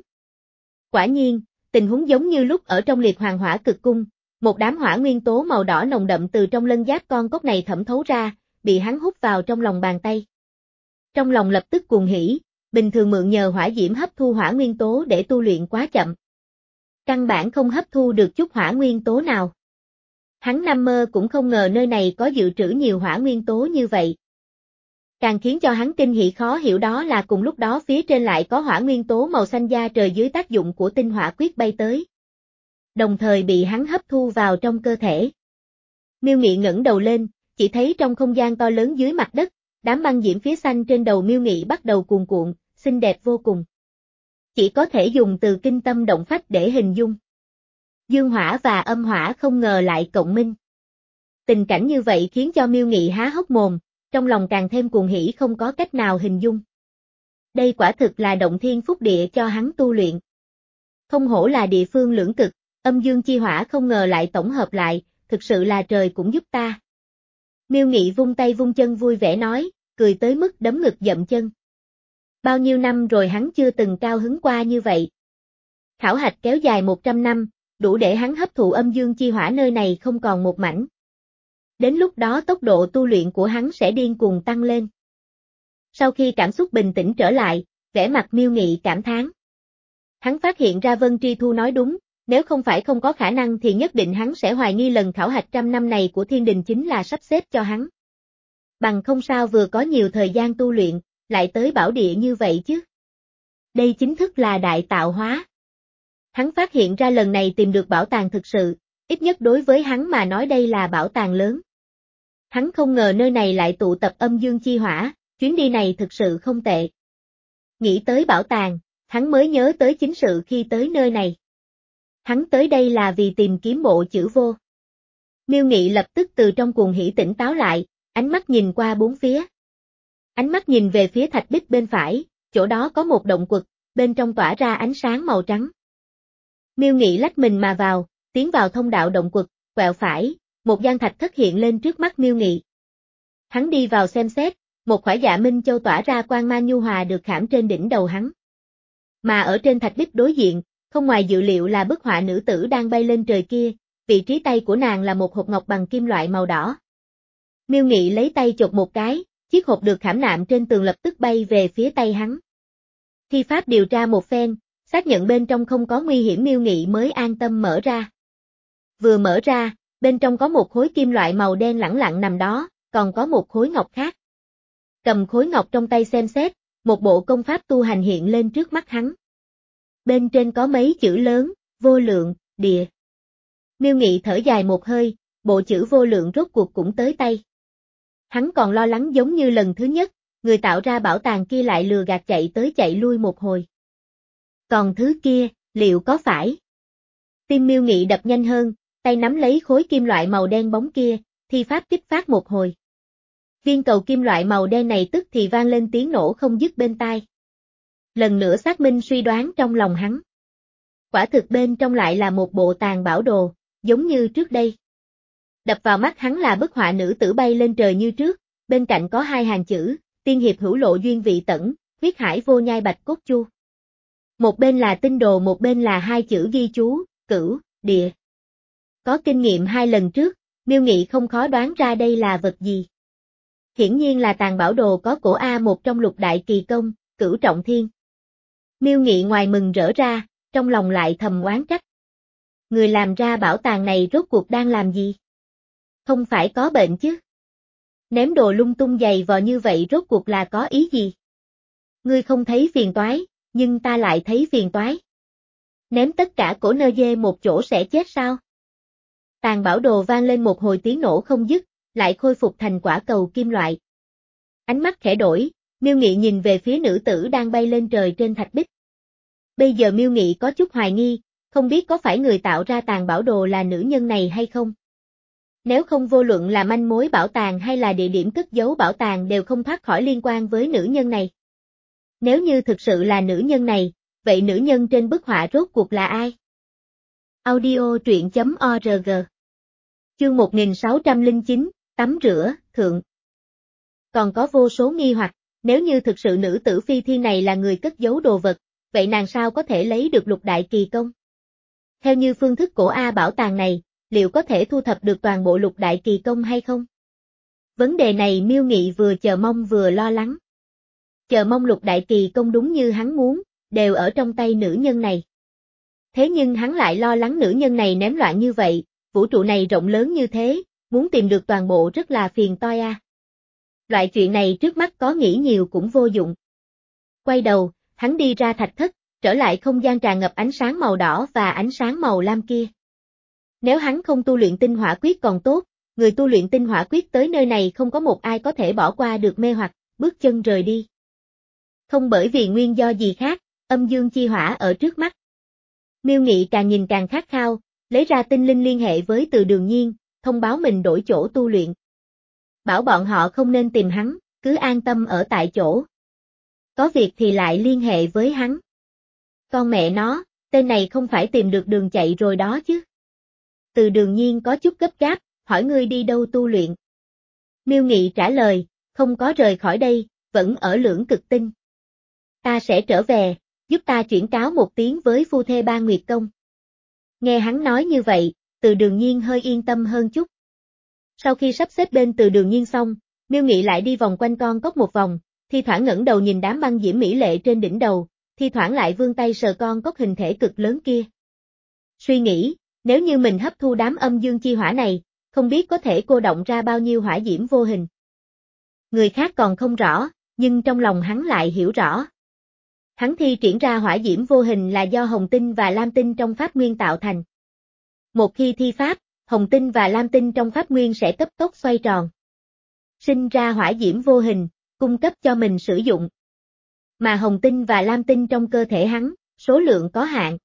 Quả nhiên, tình huống giống như lúc ở trong liệt hoàng hỏa cực cung, một đám hỏa nguyên tố màu đỏ nồng đậm từ trong lân giáp con cóc này thẩm thấu ra, bị hắn hút vào trong lòng bàn tay. Trong lòng lập tức cuồng hỉ, bình thường mượn nhờ hỏa diễm hấp thu hỏa nguyên tố để tu luyện quá chậm. Căn bản không hấp thu được chút hỏa nguyên tố nào. Hắn nằm mơ cũng không ngờ nơi này có dự trữ nhiều hỏa nguyên tố như vậy. Càng khiến cho hắn kinh hỉ khó hiểu đó là cùng lúc đó phía trên lại có hỏa nguyên tố màu xanh da trời dưới tác dụng của tinh hỏa quyết bay tới. Đồng thời bị hắn hấp thu vào trong cơ thể. Miêu Nghị ngẩng đầu lên, chỉ thấy trong không gian to lớn dưới mặt đất, đám băng diễm phía xanh trên đầu Miêu Nghị bắt đầu cuồn cuộn, xinh đẹp vô cùng. Chỉ có thể dùng từ kinh tâm động phách để hình dung. Dương hỏa và âm hỏa không ngờ lại cộng minh. Tình cảnh như vậy khiến cho Miêu Nghị há hốc mồm, trong lòng càng thêm cuồng hỉ không có cách nào hình dung. Đây quả thực là động thiên phúc địa cho hắn tu luyện. Không hổ là địa phương lưỡng cực, âm dương chi hỏa không ngờ lại tổng hợp lại, thực sự là trời cũng giúp ta. Miêu Nghị vung tay vung chân vui vẻ nói, cười tới mức đấm ngực dậm chân. Bao nhiêu năm rồi hắn chưa từng cao hứng qua như vậy. Khảo hạch kéo dài một trăm năm, đủ để hắn hấp thụ âm dương chi hỏa nơi này không còn một mảnh. Đến lúc đó tốc độ tu luyện của hắn sẽ điên cuồng tăng lên. Sau khi cảm xúc bình tĩnh trở lại, vẻ mặt Miêu Nghị cảm thán. Hắn phát hiện ra Vân Tri Thu nói đúng, nếu không phải không có khả năng thì nhất định hắn sẽ hoài nghi lần khảo hạch trăm năm này của thiên đình chính là sắp xếp cho hắn. Bằng không sao vừa có nhiều thời gian tu luyện, lại tới bảo địa như vậy chứ. Đây chính thức là đại tạo hóa. Hắn phát hiện ra lần này tìm được bảo tàng thực sự, ít nhất đối với hắn mà nói đây là bảo tàng lớn. Hắn không ngờ nơi này lại tụ tập âm dương chi hỏa, chuyến đi này thực sự không tệ. Nghĩ tới bảo tàng, hắn mới nhớ tới chính sự khi tới nơi này. Hắn tới đây là vì tìm kiếm bộ chữ vô. Miêu Nghị lập tức từ trong cuồng hỉ tỉnh táo lại, ánh mắt nhìn qua bốn phía. Ánh mắt nhìn về phía thạch bích bên phải, chỗ đó có một động quật, bên trong tỏa ra ánh sáng màu trắng. Miêu Nghị lách mình mà vào, tiến vào thông đạo động quật, quẹo phải, một gian thạch thất hiện lên trước mắt Miêu Nghị. Hắn đi vào xem xét, một khỏa dạ minh châu tỏa ra quang mang nhu hòa được khảm trên đỉnh đầu hắn. Mà ở trên thạch bích đối diện, không ngoài dự liệu là bức họa nữ tử đang bay lên trời kia, vị trí tay của nàng là một hộp ngọc bằng kim loại màu đỏ. Miêu Nghị lấy tay chộp một cái, chiếc hộp được khảm nạm trên tường lập tức bay về phía tay hắn. Thi pháp điều tra một phen, xác nhận bên trong không có nguy hiểm Miêu Nghị mới an tâm mở ra. Vừa mở ra, bên trong có một khối kim loại màu đen lẳng lặng nằm đó, còn có một khối ngọc khác. Cầm khối ngọc trong tay xem xét, một bộ công pháp tu hành hiện lên trước mắt hắn. Bên trên có mấy chữ lớn, vô lượng, địa. Miêu Nghị thở dài một hơi, bộ chữ vô lượng rốt cuộc cũng tới tay. Hắn còn lo lắng giống như lần thứ nhất, người tạo ra bảo tàng kia lại lừa gạt chạy tới chạy lui một hồi. Còn thứ kia, liệu có phải? Tim Miêu Nghị đập nhanh hơn, tay nắm lấy khối kim loại màu đen bóng kia, thi pháp kích phát một hồi. Viên cầu kim loại màu đen này tức thì vang lên tiếng nổ không dứt bên tai. Lần nữa xác minh suy đoán trong lòng hắn. Quả thực bên trong lại là một bộ tàng bảo đồ, giống như trước đây. Đập vào mắt hắn là bức họa nữ tử bay lên trời như trước, bên cạnh có hai hàng chữ, tiên hiệp hữu lộ duyên vị tẩn, huyết hải vô nhai bạch cốt chu. Một bên là tinh đồ, một bên là hai chữ ghi chú, cửu, địa. Có kinh nghiệm hai lần trước, Miêu Nghị không khó đoán ra đây là vật gì. Hiển nhiên là tàng bảo đồ có cổ A một trong lục đại kỳ công, cửu trọng thiên. Miêu Nghị ngoài mừng rỡ ra, trong lòng lại thầm oán trách. Người làm ra bảo tàng này rốt cuộc đang làm gì? Không phải có bệnh chứ? Ném đồ lung tung dày vò như vậy rốt cuộc là có ý gì? Ngươi không thấy phiền toái, nhưng ta lại thấy phiền toái. Ném tất cả cổ nơ dê một chỗ sẽ chết sao? Tàng bảo đồ vang lên một hồi tiếng nổ không dứt, lại khôi phục thành quả cầu kim loại. Ánh mắt khẽ đổi, Miêu Nghị nhìn về phía nữ tử đang bay lên trời trên thạch bích. Bây giờ Miêu Nghị có chút hoài nghi, không biết có phải người tạo ra tàng bảo đồ là nữ nhân này hay không? Nếu không vô luận là manh mối bảo tàng hay là địa điểm cất giấu bảo tàng đều không thoát khỏi liên quan với nữ nhân này. Nếu như thực sự là nữ nhân này, vậy nữ nhân trên bức họa rốt cuộc là ai? Audio truyện chấm org. Chương một nghìn sáu trăm lẻ chín, tắm rửa, thượng. Còn có vô số nghi hoặc, nếu như thực sự nữ tử phi thiên này là người cất giấu đồ vật, vậy nàng sao có thể lấy được lục đại kỳ công? Theo như phương thức cổ A bảo tàng này, liệu có thể thu thập được toàn bộ lục đại kỳ công hay không? Vấn đề này Miêu Nghị vừa chờ mong vừa lo lắng. Chờ mong lục đại kỳ công đúng như hắn muốn, đều ở trong tay nữ nhân này. Thế nhưng hắn lại lo lắng nữ nhân này ném loạn như vậy, vũ trụ này rộng lớn như thế, muốn tìm được toàn bộ rất là phiền toái a. Loại chuyện này trước mắt có nghĩ nhiều cũng vô dụng. Quay đầu, hắn đi ra thạch thất, trở lại không gian tràn ngập ánh sáng màu đỏ và ánh sáng màu lam kia. Nếu hắn không tu luyện tinh hỏa quyết còn tốt, người tu luyện tinh hỏa quyết tới nơi này không có một ai có thể bỏ qua được mê hoặc, bước chân rời đi. Không bởi vì nguyên do gì khác, âm dương chi hỏa ở trước mắt. Miêu Nghị càng nhìn càng khát khao, lấy ra tinh linh liên hệ với Từ Đường Nhiên, thông báo mình đổi chỗ tu luyện. Bảo bọn họ không nên tìm hắn, cứ an tâm ở tại chỗ. Có việc thì lại liên hệ với hắn. Con mẹ nó, tên này không phải tìm được đường chạy rồi đó chứ. Từ Đường Nhiên có chút gấp gáp, hỏi ngươi đi đâu tu luyện. Miêu Nghị trả lời, không có rời khỏi đây, vẫn ở Lưỡng Cực Tinh. Ta sẽ trở về, giúp ta chuyển cáo một tiếng với phu thê Ba Nguyệt Công. Nghe hắn nói như vậy, Từ Đường Nhiên hơi yên tâm hơn chút. Sau khi sắp xếp bên Từ Đường Nhiên xong, Miêu Nghị lại đi vòng quanh con cốc một vòng, thi thoảng ngẩng đầu nhìn đám băng diễm mỹ lệ trên đỉnh đầu, thi thoảng lại vươn tay sờ con cốc hình thể cực lớn kia. Suy nghĩ, nếu như mình hấp thu đám âm dương chi hỏa này, không biết có thể cô động ra bao nhiêu hỏa diễm vô hình. Người khác còn không rõ, nhưng trong lòng hắn lại hiểu rõ. Hắn thi triển ra hỏa diễm vô hình là do hồng tinh và lam tinh trong pháp nguyên tạo thành. Một khi thi pháp, hồng tinh và lam tinh trong pháp nguyên sẽ cấp tốc xoay tròn. Sinh ra hỏa diễm vô hình, cung cấp cho mình sử dụng. Mà hồng tinh và lam tinh trong cơ thể hắn, số lượng có hạn.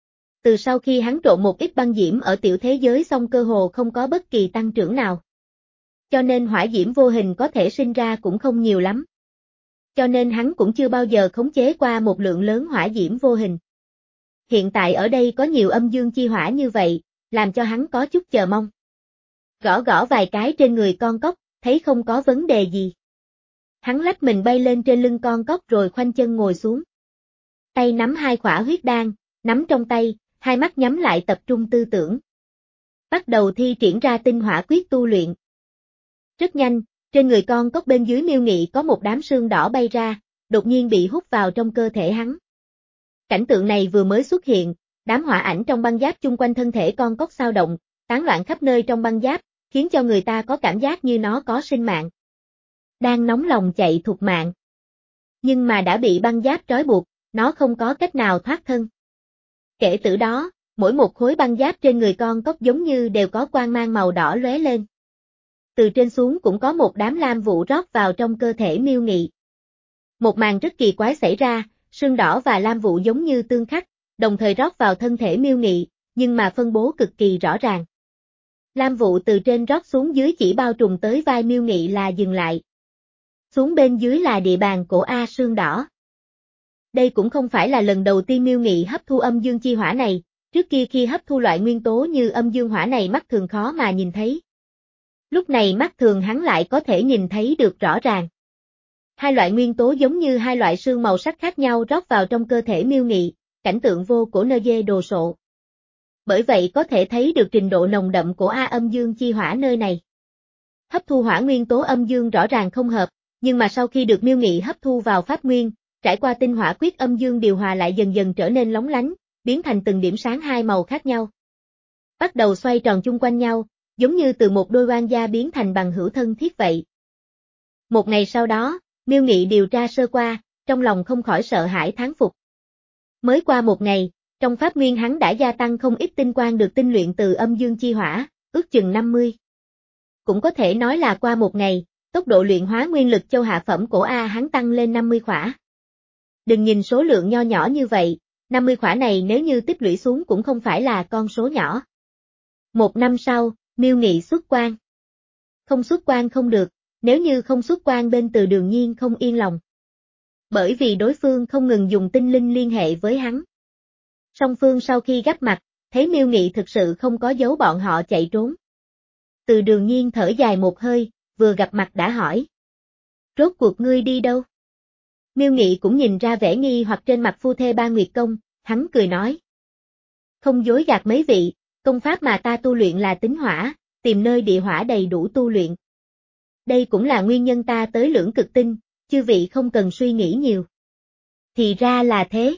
Từ sau khi hắn trộn một ít băng diễm ở tiểu thế giới xong cơ hồ không có bất kỳ tăng trưởng nào. Cho nên hỏa diễm vô hình có thể sinh ra cũng không nhiều lắm. Cho nên hắn cũng chưa bao giờ khống chế qua một lượng lớn hỏa diễm vô hình. Hiện tại ở đây có nhiều âm dương chi hỏa như vậy, làm cho hắn có chút chờ mong. Gõ gõ vài cái trên người con cóc, thấy không có vấn đề gì. Hắn lách mình bay lên trên lưng con cóc rồi khoanh chân ngồi xuống. Tay nắm hai khỏa huyết đan, nắm trong tay, hai mắt nhắm lại tập trung tư tưởng. Bắt đầu thi triển ra tinh hỏa quyết tu luyện. Rất nhanh, trên người con cóc bên dưới Miêu Nghị có một đám sương đỏ bay ra, đột nhiên bị hút vào trong cơ thể hắn. Cảnh tượng này vừa mới xuất hiện, đám hỏa ảnh trong băng giáp chung quanh thân thể con cóc xao động, tán loạn khắp nơi trong băng giáp, khiến cho người ta có cảm giác như nó có sinh mạng. Đang nóng lòng chạy thục mạng. Nhưng mà đã bị băng giáp trói buộc, nó không có cách nào thoát thân. Kể từ đó, mỗi một khối băng giáp trên người con cóc giống như đều có quang mang màu đỏ lóe lên. Từ trên xuống cũng có một đám lam vụ rót vào trong cơ thể Miêu Nghị. Một màn rất kỳ quái xảy ra, sương đỏ và lam vụ giống như tương khắc, đồng thời rót vào thân thể Miêu Nghị, nhưng mà phân bố cực kỳ rõ ràng. Lam vụ từ trên rót xuống dưới chỉ bao trùm tới vai Miêu Nghị là dừng lại. Xuống bên dưới là địa bàn của A sương đỏ. Đây cũng không phải là lần đầu tiên Miêu Nghị hấp thu âm dương chi hỏa này, trước kia khi hấp thu loại nguyên tố như âm dương hỏa này mắt thường khó mà nhìn thấy. Lúc này mắt thường hắn lại có thể nhìn thấy được rõ ràng. Hai loại nguyên tố giống như hai loại sương màu sắc khác nhau rót vào trong cơ thể Miêu Nghị, cảnh tượng vô cổ nơ dê đồ sộ. Bởi vậy có thể thấy được trình độ nồng đậm của A âm dương chi hỏa nơi này. Hấp thu hỏa nguyên tố âm dương rõ ràng không hợp, nhưng mà sau khi được Miêu Nghị hấp thu vào pháp nguyên, trải qua tinh hỏa quyết âm dương điều hòa lại dần dần trở nên lóng lánh, biến thành từng điểm sáng hai màu khác nhau. Bắt đầu xoay tròn chung quanh nhau, giống như từ một đôi oan gia biến thành bằng hữu thân thiết vậy. Một ngày sau đó, Miêu Nghị điều tra sơ qua, trong lòng không khỏi sợ hãi thán phục. Mới qua một ngày, trong pháp nguyên hắn đã gia tăng không ít tinh quang được tinh luyện từ âm dương chi hỏa, ước chừng năm mươi. Cũng có thể nói là qua một ngày, tốc độ luyện hóa nguyên lực châu hạ phẩm của A hắn tăng lên năm mươi khỏa. Đừng nhìn số lượng nho nhỏ như vậy, năm mươi khỏa này nếu như tích lũy xuống cũng không phải là con số nhỏ. Một năm sau, Miêu Nghị xuất quan. Không xuất quan không được, nếu như không xuất quan bên Từ Đường Nhiên không yên lòng. Bởi vì đối phương không ngừng dùng tinh linh liên hệ với hắn. Song phương sau khi gặp mặt, thấy Miêu Nghị thực sự không có giấu bọn họ chạy trốn. Từ Đường Nhiên thở dài một hơi, vừa gặp mặt đã hỏi. Rốt cuộc ngươi đi đâu? Miêu Nghị cũng nhìn ra vẻ nghi hoặc trên mặt phu thê Ba Nguyệt Công, hắn cười nói. Không dối gạt mấy vị, công pháp mà ta tu luyện là tính hỏa, tìm nơi địa hỏa đầy đủ tu luyện. Đây cũng là nguyên nhân ta tới Lưỡng Cực Tinh, chư vị không cần suy nghĩ nhiều. Thì ra là thế.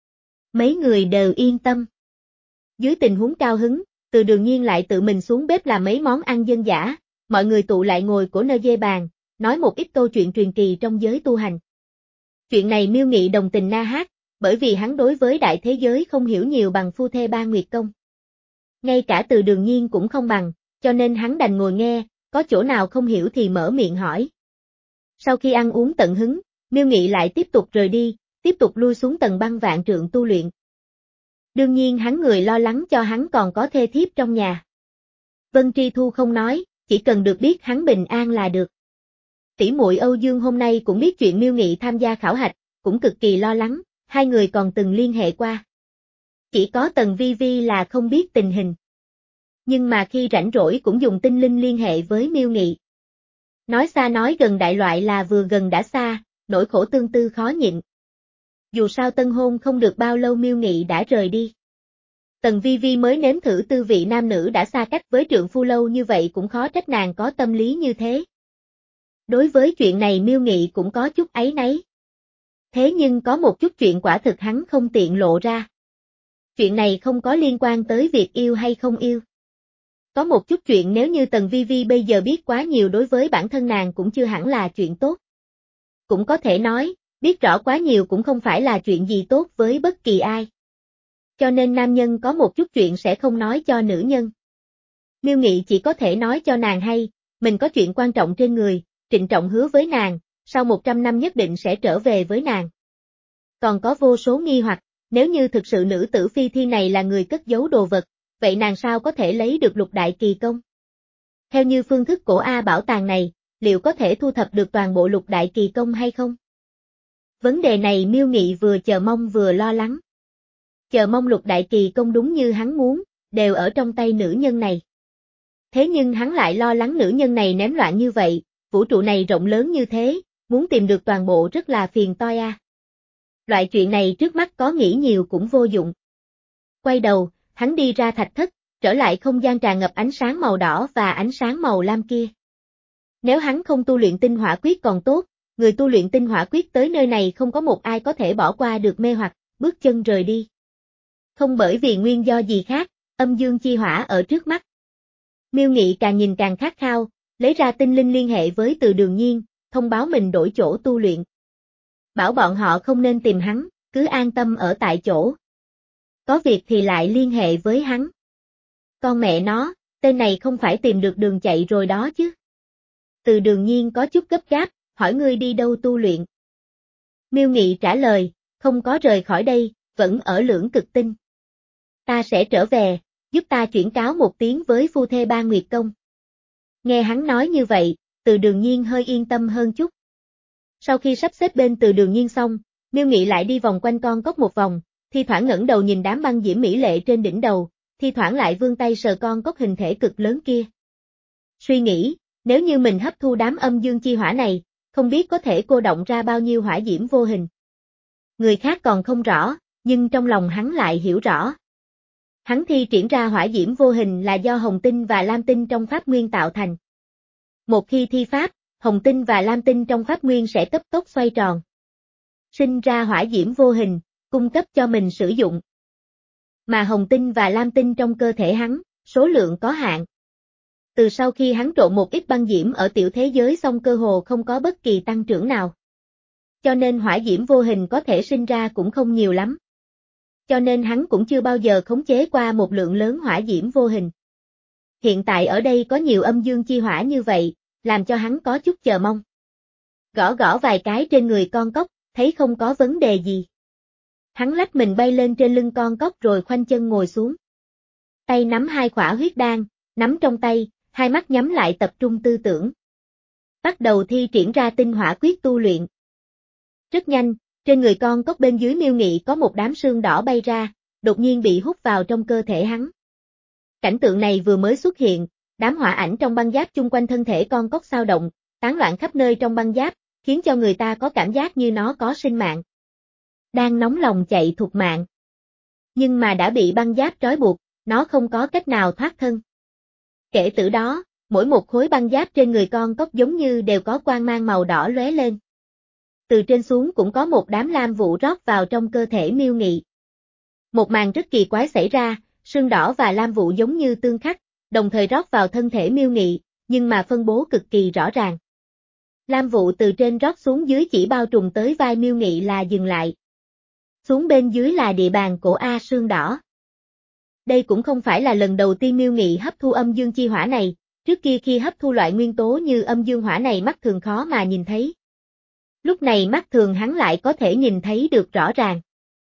Mấy người đều yên tâm. Dưới tình huống cao hứng, Từ Đường Nhiên lại tự mình xuống bếp làm mấy món ăn dân dã, mọi người tụ lại ngồi cổ nơ dê bàn, nói một ít câu chuyện truyền kỳ trong giới tu hành. Chuyện này Miêu Nghị đồng tình na hát, bởi vì hắn đối với đại thế giới không hiểu nhiều bằng phu thê Ba Nguyệt Công. Ngay cả Từ Đường Nhiên cũng không bằng, cho nên hắn đành ngồi nghe, có chỗ nào không hiểu thì mở miệng hỏi. Sau khi ăn uống tận hứng, Miêu Nghị lại tiếp tục rời đi, tiếp tục lui xuống tầng băng vạn trượng tu luyện. Đương nhiên hắn người lo lắng cho hắn còn có thê thiếp trong nhà. Vân Tri Thu không nói, chỉ cần được biết hắn bình an là được. Tỷ muội Âu Dương hôm nay cũng biết chuyện Miêu Nghị tham gia khảo hạch, cũng cực kỳ lo lắng, hai người còn từng liên hệ qua. Chỉ có Tần Vi Vi là không biết tình hình. Nhưng mà khi rảnh rỗi cũng dùng tinh linh liên hệ với Miêu Nghị. Nói xa nói gần đại loại là vừa gần đã xa, nỗi khổ tương tư khó nhịn. Dù sao tân hôn không được bao lâu Miêu Nghị đã rời đi. Tần Vi Vi mới nếm thử tư vị nam nữ đã xa cách với trượng phu lâu như vậy cũng khó trách nàng có tâm lý như thế. Đối với chuyện này Miêu Nghị cũng có chút áy náy. Thế nhưng có một chút chuyện quả thực hắn không tiện lộ ra. Chuyện này không có liên quan tới việc yêu hay không yêu. Có một chút chuyện nếu như Tần Vi Vi bây giờ biết quá nhiều đối với bản thân nàng cũng chưa hẳn là chuyện tốt. Cũng có thể nói, biết rõ quá nhiều cũng không phải là chuyện gì tốt với bất kỳ ai. Cho nên nam nhân có một chút chuyện sẽ không nói cho nữ nhân. Miêu Nghị chỉ có thể nói cho nàng hay, mình có chuyện quan trọng trên người, trịnh trọng hứa với nàng, sau một trăm năm nhất định sẽ trở về với nàng. Còn có vô số nghi hoặc, nếu như thực sự nữ tử phi thiên này là người cất giấu đồ vật, vậy nàng sao có thể lấy được lục đại kỳ công? Theo như phương thức cổ A bảo tàng này, liệu có thể thu thập được toàn bộ lục đại kỳ công hay không? Vấn đề này Miêu Nghị vừa chờ mong vừa lo lắng. Chờ mong lục đại kỳ công đúng như hắn muốn, đều ở trong tay nữ nhân này. Thế nhưng hắn lại lo lắng nữ nhân này ném loạn như vậy, vũ trụ này rộng lớn như thế, muốn tìm được toàn bộ rất là phiền toái a. Loại chuyện này trước mắt có nghĩ nhiều cũng vô dụng. Quay đầu, hắn đi ra thạch thất, trở lại không gian tràn ngập ánh sáng màu đỏ và ánh sáng màu lam kia. Nếu hắn không tu luyện tinh hỏa quyết còn tốt, người tu luyện tinh hỏa quyết tới nơi này không có một ai có thể bỏ qua được mê hoặc, bước chân rời đi. Không bởi vì nguyên do gì khác, âm dương chi hỏa ở trước mắt. Miêu Nghị càng nhìn càng khát khao, lấy ra tinh linh liên hệ với Từ Đường Nhiên, thông báo mình đổi chỗ tu luyện. Bảo bọn họ không nên tìm hắn, cứ an tâm ở tại chỗ. Có việc thì lại liên hệ với hắn. Con mẹ nó, tên này không phải tìm được đường chạy rồi đó chứ. Từ Đường Nhiên có chút gấp gáp, hỏi ngươi đi đâu tu luyện. Miêu Nghị trả lời, không có rời khỏi đây, vẫn ở Lưỡng Cực Tinh. Ta sẽ trở về, giúp ta chuyển cáo một tiếng với phu thê Ba Nguyệt Công. Nghe hắn nói như vậy, Từ Đường Nhiên hơi yên tâm hơn chút. Sau khi sắp xếp bên Từ Đường Nhiên xong, Miêu Nghị lại đi vòng quanh con cốc một vòng, thi thoảng ngẩng đầu nhìn đám băng diễm mỹ lệ trên đỉnh đầu, thi thoảng lại vươn tay sờ con cốc hình thể cực lớn kia. Suy nghĩ, nếu như mình hấp thu đám âm dương chi hỏa này, không biết có thể cô động ra bao nhiêu hỏa diễm vô hình. Người khác còn không rõ, nhưng trong lòng hắn lại hiểu rõ. Hắn thi triển ra hỏa diễm vô hình là do hồng tinh và lam tinh trong pháp nguyên tạo thành. Một khi thi pháp, hồng tinh và lam tinh trong pháp nguyên sẽ cấp tốc xoay tròn. Sinh ra hỏa diễm vô hình, cung cấp cho mình sử dụng. Mà hồng tinh và lam tinh trong cơ thể hắn, số lượng có hạn. Từ sau khi hắn trộn một ít băng diễm ở tiểu thế giới xong cơ hồ không có bất kỳ tăng trưởng nào. Cho nên hỏa diễm vô hình có thể sinh ra cũng không nhiều lắm. Cho nên hắn cũng chưa bao giờ khống chế qua một lượng lớn hỏa diễm vô hình. Hiện tại ở đây có nhiều âm dương chi hỏa như vậy, làm cho hắn có chút chờ mong. Gõ gõ vài cái trên người con cóc, thấy không có vấn đề gì. Hắn lách mình bay lên trên lưng con cóc rồi khoanh chân ngồi xuống. Tay nắm hai khỏa huyết đan, nắm trong tay, hai mắt nhắm lại tập trung tư tưởng. Bắt đầu thi triển ra tinh hỏa quyết tu luyện. Rất nhanh, trên người con cóc bên dưới Miêu Nghị có một đám sương đỏ bay ra, đột nhiên bị hút vào trong cơ thể hắn. Cảnh tượng này vừa mới xuất hiện, đám hỏa ảnh trong băng giáp chung quanh thân thể con cóc xao động, tán loạn khắp nơi trong băng giáp, khiến cho người ta có cảm giác như nó có sinh mạng. Đang nóng lòng chạy thục mạng. Nhưng mà đã bị băng giáp trói buộc, nó không có cách nào thoát thân. Kể từ đó, mỗi một khối băng giáp trên người con cóc giống như đều có quang mang màu đỏ lóe lên. Từ trên xuống cũng có một đám lam vụ rót vào trong cơ thể Miêu Nghị. Một màn rất kỳ quái xảy ra, sương đỏ và lam vụ giống như tương khắc, đồng thời rót vào thân thể Miêu Nghị, nhưng mà phân bố cực kỳ rõ ràng. Lam vụ từ trên rót xuống dưới chỉ bao trùm tới vai Miêu Nghị là dừng lại. Xuống bên dưới là địa bàn của A sương đỏ. Đây cũng không phải là lần đầu tiên Miêu Nghị hấp thu âm dương chi hỏa này, trước kia khi hấp thu loại nguyên tố như âm dương hỏa này mắt thường khó mà nhìn thấy. Lúc này mắt thường hắn lại có thể nhìn thấy được rõ ràng.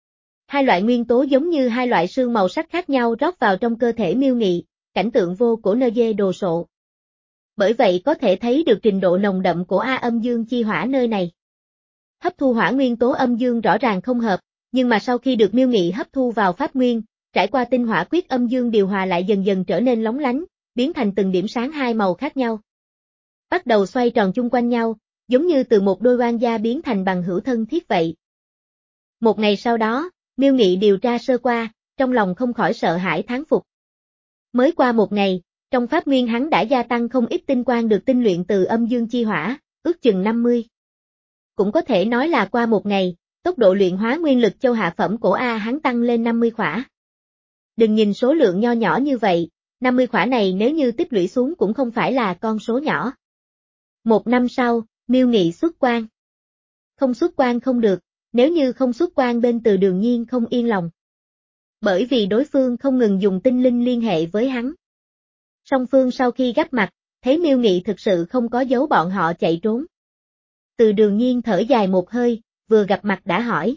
Hai loại nguyên tố giống như hai loại sương màu sắc khác nhau rót vào trong cơ thể Miêu Nghị, cảnh tượng vô cổ nơ dê đồ sộ. Bởi vậy có thể thấy được trình độ nồng đậm của A âm dương chi hỏa nơi này. Hấp thu hỏa nguyên tố âm dương rõ ràng không hợp, nhưng mà sau khi được Miêu Nghị hấp thu vào pháp nguyên, trải qua tinh hỏa quyết âm dương điều hòa lại dần dần trở nên lóng lánh, biến thành từng điểm sáng hai màu khác nhau. Bắt đầu xoay tròn chung quanh nhau, giống như từ một đôi oan gia biến thành bằng hữu thân thiết vậy. Một ngày sau đó, Miêu Nghị điều tra sơ qua, trong lòng không khỏi sợ hãi thán phục. Mới qua một ngày, trong pháp nguyên hắn đã gia tăng không ít tinh quang được tinh luyện từ âm dương chi hỏa, ước chừng năm mươi. Cũng có thể nói là qua một ngày, tốc độ luyện hóa nguyên lực châu hạ phẩm của A hắn tăng lên năm mươi khỏa. Đừng nhìn số lượng nho nhỏ như vậy, năm mươi khỏa này nếu như tích lũy xuống cũng không phải là con số nhỏ. Một năm sau, Miêu Nghị xuất quan. Không xuất quan không được, nếu như không xuất quan bên Từ Đường Nhiên không yên lòng. Bởi vì đối phương không ngừng dùng tinh linh liên hệ với hắn. Song phương sau khi gặp mặt, thấy Miêu Nghị thực sự không có giấu bọn họ chạy trốn. Từ Đường Nhiên thở dài một hơi, vừa gặp mặt đã hỏi.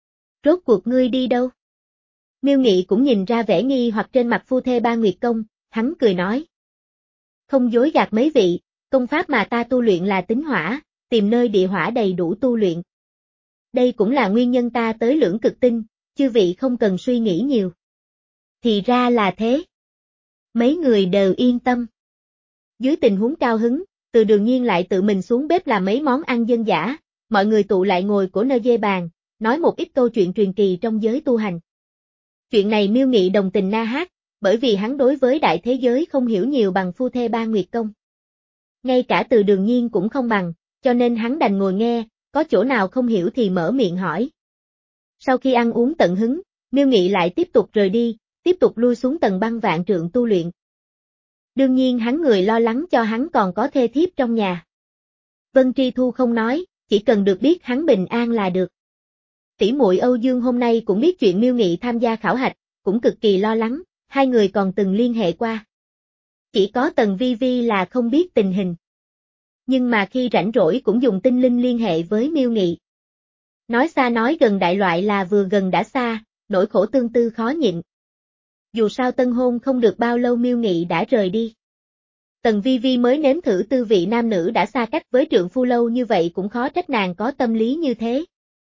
Rốt cuộc ngươi đi đâu? Miêu Nghị cũng nhìn ra vẻ nghi hoặc trên mặt phu thê Ba Nguyệt Công, hắn cười nói. Không dối gạt mấy vị, công pháp mà ta tu luyện là tính hỏa, tìm nơi địa hỏa đầy đủ tu luyện. Đây cũng là nguyên nhân ta tới Lưỡng Cực Tinh, chư vị không cần suy nghĩ nhiều. Thì ra là thế. Mấy người đều yên tâm. Dưới tình huống cao hứng, Từ Đường Nhiên lại tự mình xuống bếp làm mấy món ăn dân dã, mọi người tụ lại ngồi cổ nơ dê bàn, nói một ít câu chuyện truyền kỳ trong giới tu hành. Chuyện này Miêu Nghị đồng tình na hát, bởi vì hắn đối với đại thế giới không hiểu nhiều bằng phu thê ba nguyệt công. Ngay cả Từ Đường Nhiên cũng không bằng, cho nên hắn đành ngồi nghe, có chỗ nào không hiểu thì mở miệng hỏi. Sau khi ăn uống tận hứng, Miêu Nghị lại tiếp tục rời đi, tiếp tục lui xuống tầng băng vạn trượng tu luyện. Đương nhiên hắn người lo lắng cho hắn còn có thê thiếp trong nhà. Vân Tri Thu không nói, chỉ cần được biết hắn bình an là được. Tỷ muội Âu Dương hôm nay cũng biết chuyện Miêu Nghị tham gia khảo hạch, cũng cực kỳ lo lắng, hai người còn từng liên hệ qua. Chỉ có Tần Vi Vi là không biết tình hình. Nhưng mà khi rảnh rỗi cũng dùng tinh linh liên hệ với Miêu Nghị. Nói xa nói gần đại loại là vừa gần đã xa, nỗi khổ tương tư khó nhịn. Dù sao tân hôn không được bao lâu Miêu Nghị đã rời đi. Tần Vi Vi mới nếm thử tư vị nam nữ đã xa cách với trượng phu lâu như vậy cũng khó trách nàng có tâm lý như thế.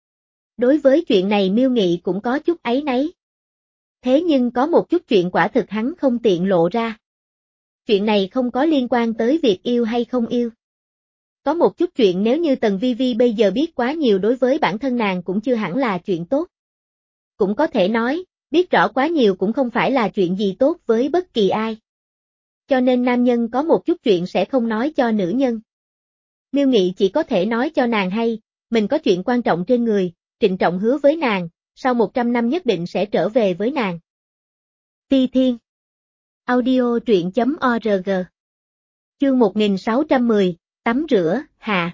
Đối với chuyện này Miêu Nghị cũng có chút áy náy. Thế nhưng có một chút chuyện quả thực hắn không tiện lộ ra. Chuyện này không có liên quan tới việc yêu hay không yêu. Có một chút chuyện nếu như Tần Vi Vi bây giờ biết quá nhiều đối với bản thân nàng cũng chưa hẳn là chuyện tốt. Cũng có thể nói, biết rõ quá nhiều cũng không phải là chuyện gì tốt với bất kỳ ai. Cho nên nam nhân có một chút chuyện sẽ không nói cho nữ nhân. Miêu Nghị chỉ có thể nói cho nàng hay, mình có chuyện quan trọng trên người, trịnh trọng hứa với nàng, sau một trăm năm nhất định sẽ trở về với nàng. Ti Thiên Audio truyện chấm org Chương một nghìn sáu trăm mười, tắm rửa, hạ.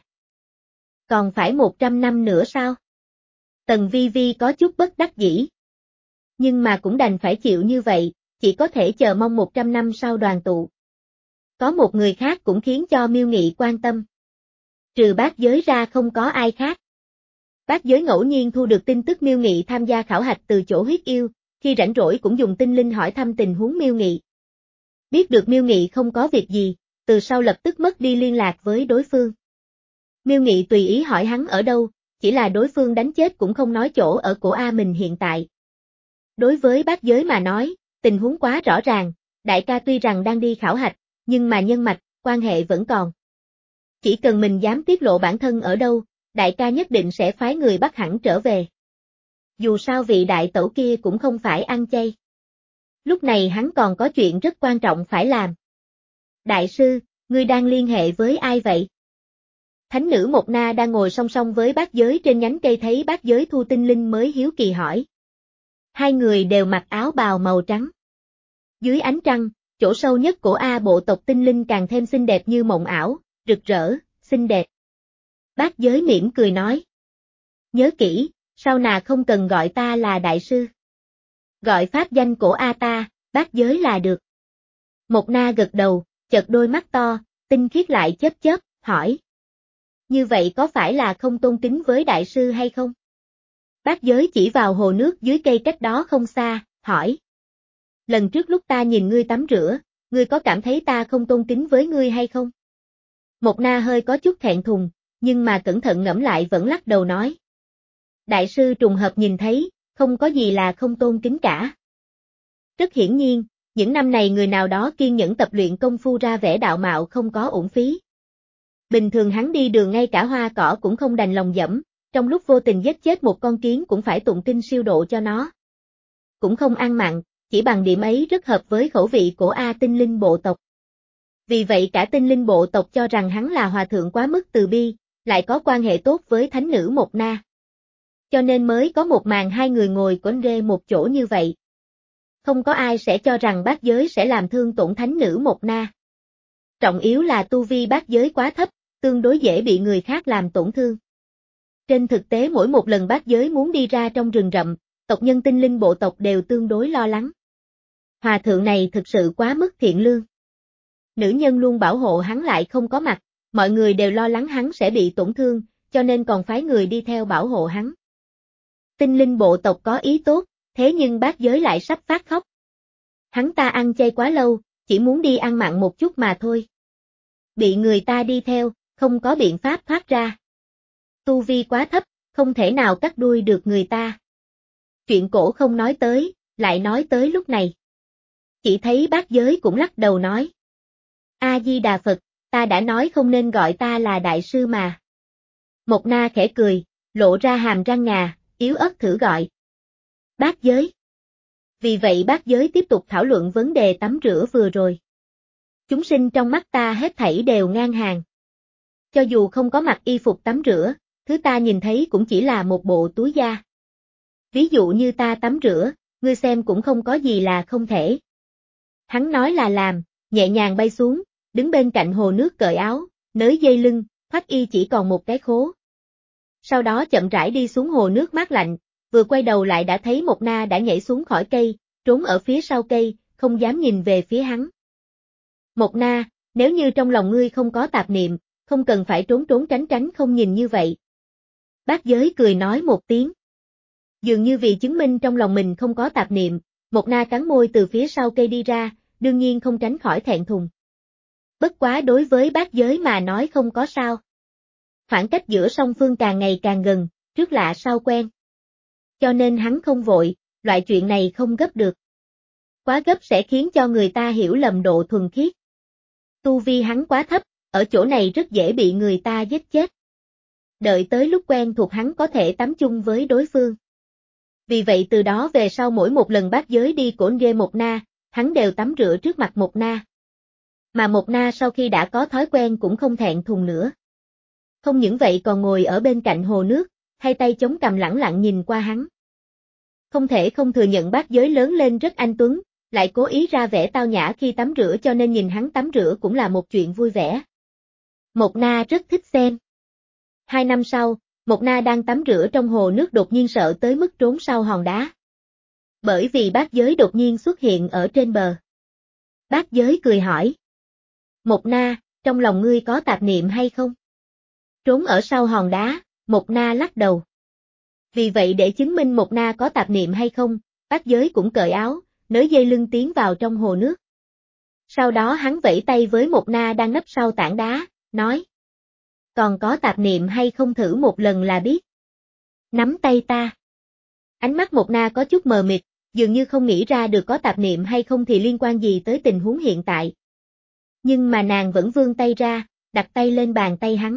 Còn phải một trăm năm nữa sao? Tần Vi Vi có chút bất đắc dĩ. Nhưng mà cũng đành phải chịu như vậy, chỉ có thể chờ mong một trăm năm sau đoàn tụ. Có một người khác cũng khiến cho Miêu Nghị quan tâm. Trừ Bát Giới ra không có ai khác. Bát Giới ngẫu nhiên thu được tin tức Miêu Nghị tham gia khảo hạch từ chỗ huyết yêu, khi rảnh rỗi cũng dùng tinh linh hỏi thăm tình huống Miêu Nghị. Biết được Miêu Nghị không có việc gì, từ sau lập tức mất đi liên lạc với đối phương. Miêu Nghị tùy ý hỏi hắn ở đâu, chỉ là đối phương đánh chết cũng không nói chỗ ở của A mình hiện tại. Đối với Bát Giới mà nói, tình huống quá rõ ràng, đại ca tuy rằng đang đi khảo hạch, nhưng mà nhân mạch, quan hệ vẫn còn. Chỉ cần mình dám tiết lộ bản thân ở đâu, đại ca nhất định sẽ phái người bắt hẳn trở về. Dù sao vị đại tẩu kia cũng không phải ăn chay. Lúc này hắn còn có chuyện rất quan trọng phải làm. Đại sư, ngươi đang liên hệ với ai vậy? Thánh nữ Mộc Na đang ngồi song song với Bát Giới trên nhánh cây thấy Bát Giới thu tinh linh mới hiếu kỳ hỏi. Hai người đều mặc áo bào màu trắng. Dưới ánh trăng, chỗ sâu nhất của A bộ tộc tinh linh càng thêm xinh đẹp như mộng ảo, rực rỡ, xinh đẹp. Bát Giới mỉm cười nói. Nhớ kỹ, sau nào không cần gọi ta là đại sư. Gọi pháp danh của A ta, Bát Giới là được. Mộc Na gật đầu, chợt đôi mắt to, tinh khiết lại chớp chớp, hỏi. Như vậy có phải là không tôn kính với đại sư hay không? Bát Giới chỉ vào hồ nước dưới cây cách đó không xa, hỏi. Lần trước lúc ta nhìn ngươi tắm rửa, ngươi có cảm thấy ta không tôn kính với ngươi hay không? Mộc Na hơi có chút thẹn thùng, nhưng mà cẩn thận ngẫm lại vẫn lắc đầu nói. Đại sư trùng hợp nhìn thấy, không có gì là không tôn kính cả. Rất hiển nhiên, những năm này người nào đó kiên nhẫn tập luyện công phu ra vẻ đạo mạo không có uổng phí. Bình thường hắn đi đường ngay cả hoa cỏ cũng không đành lòng dẫm, trong lúc vô tình giết chết một con kiến cũng phải tụng kinh siêu độ cho nó. Cũng không ăn mặn, chỉ bằng điểm ấy rất hợp với khẩu vị của A tinh linh bộ tộc. Vì vậy cả tinh linh bộ tộc cho rằng hắn là hòa thượng quá mức từ bi, lại có quan hệ tốt với thánh nữ Mộc Na. Cho nên mới có một màn hai người ngồi quấn rê một chỗ như vậy. Không có ai sẽ cho rằng Bát Giới sẽ làm thương tổn thánh nữ Mộc Na. Trọng yếu là tu vi Bát Giới quá thấp, tương đối dễ bị người khác làm tổn thương. Trên thực tế mỗi một lần Bát Giới muốn đi ra trong rừng rậm, tộc nhân tinh linh bộ tộc đều tương đối lo lắng. Hòa thượng này thực sự quá mức thiện lương. Nữ nhân luôn bảo hộ hắn lại không có mặt, mọi người đều lo lắng hắn sẽ bị tổn thương, cho nên còn phái người đi theo bảo hộ hắn. Tinh linh bộ tộc có ý tốt, thế nhưng Bát Giới lại sắp phát khóc. Hắn ta ăn chay quá lâu, chỉ muốn đi ăn mặn một chút mà thôi. Bị người ta đi theo, không có biện pháp thoát ra. Tu vi quá thấp, không thể nào cắt đuôi được người ta. Chuyện cổ không nói tới, lại nói tới lúc này. Chỉ thấy bát giới cũng lắc đầu nói. A-di-đà Phật, ta đã nói không nên gọi ta là đại sư mà. Mộc Na khẽ cười, lộ ra hàm răng ngà, yếu ớt thử gọi. Bát giới. Vì vậy bát giới tiếp tục thảo luận vấn đề tắm rửa vừa rồi. Chúng sinh trong mắt ta hết thảy đều ngang hàng. Cho dù không có mặc y phục tắm rửa, thứ ta nhìn thấy cũng chỉ là một bộ túi da. Ví dụ như ta tắm rửa, ngươi xem cũng không có gì là không thể. Hắn nói là làm, nhẹ nhàng bay xuống, đứng bên cạnh hồ nước cởi áo, nới dây lưng, thoát y chỉ còn một cái khố. Sau đó chậm rãi đi xuống hồ nước mát lạnh, vừa quay đầu lại đã thấy Mộc Na đã nhảy xuống khỏi cây, trốn ở phía sau cây, không dám nhìn về phía hắn. Mộc Na, nếu như trong lòng ngươi không có tạp niệm, không cần phải trốn trốn tránh tránh không nhìn như vậy. Bát giới cười nói một tiếng. Dường như vì chứng minh trong lòng mình không có tạp niệm, Mộc Na cắn môi từ phía sau cây đi ra, đương nhiên không tránh khỏi thẹn thùng. Bất quá đối với bát giới mà nói không có sao. Khoảng cách giữa song phương càng ngày càng gần, trước lạ sau quen. Cho nên hắn không vội, loại chuyện này không gấp được. Quá gấp sẽ khiến cho người ta hiểu lầm độ thuần khiết. Tu vi hắn quá thấp, ở chỗ này rất dễ bị người ta giết chết. Đợi tới lúc quen thuộc hắn có thể tắm chung với đối phương. Vì vậy từ đó về sau mỗi một lần bát giới đi cổ ghê Mộc Na, hắn đều tắm rửa trước mặt Mộc Na. Mà Mộc Na sau khi đã có thói quen cũng không thẹn thùng nữa. Không những vậy còn ngồi ở bên cạnh hồ nước, hai tay chống cằm lẳng lặng nhìn qua hắn. Không thể không thừa nhận bát giới lớn lên rất anh tuấn, lại cố ý ra vẻ tao nhã khi tắm rửa cho nên nhìn hắn tắm rửa cũng là một chuyện vui vẻ. Mộc Na rất thích xem. Hai năm sau, Mộc Na đang tắm rửa trong hồ nước đột nhiên sợ tới mức trốn sau hòn đá. Bởi vì bát giới đột nhiên xuất hiện ở trên bờ. Bát giới cười hỏi. Mộc Na, trong lòng ngươi có tạp niệm hay không? Trốn ở sau hòn đá, Mộc Na lắc đầu. Vì vậy để chứng minh Mộc Na có tạp niệm hay không, bát giới cũng cởi áo, nới dây lưng tiến vào trong hồ nước. Sau đó hắn vẫy tay với Mộc Na đang nấp sau tảng đá, nói. Còn có tạp niệm hay không thử một lần là biết. Nắm tay ta. Ánh mắt Mộc Na có chút mờ mịt, dường như không nghĩ ra được có tạp niệm hay không thì liên quan gì tới tình huống hiện tại. Nhưng mà nàng vẫn vươn tay ra, đặt tay lên bàn tay hắn.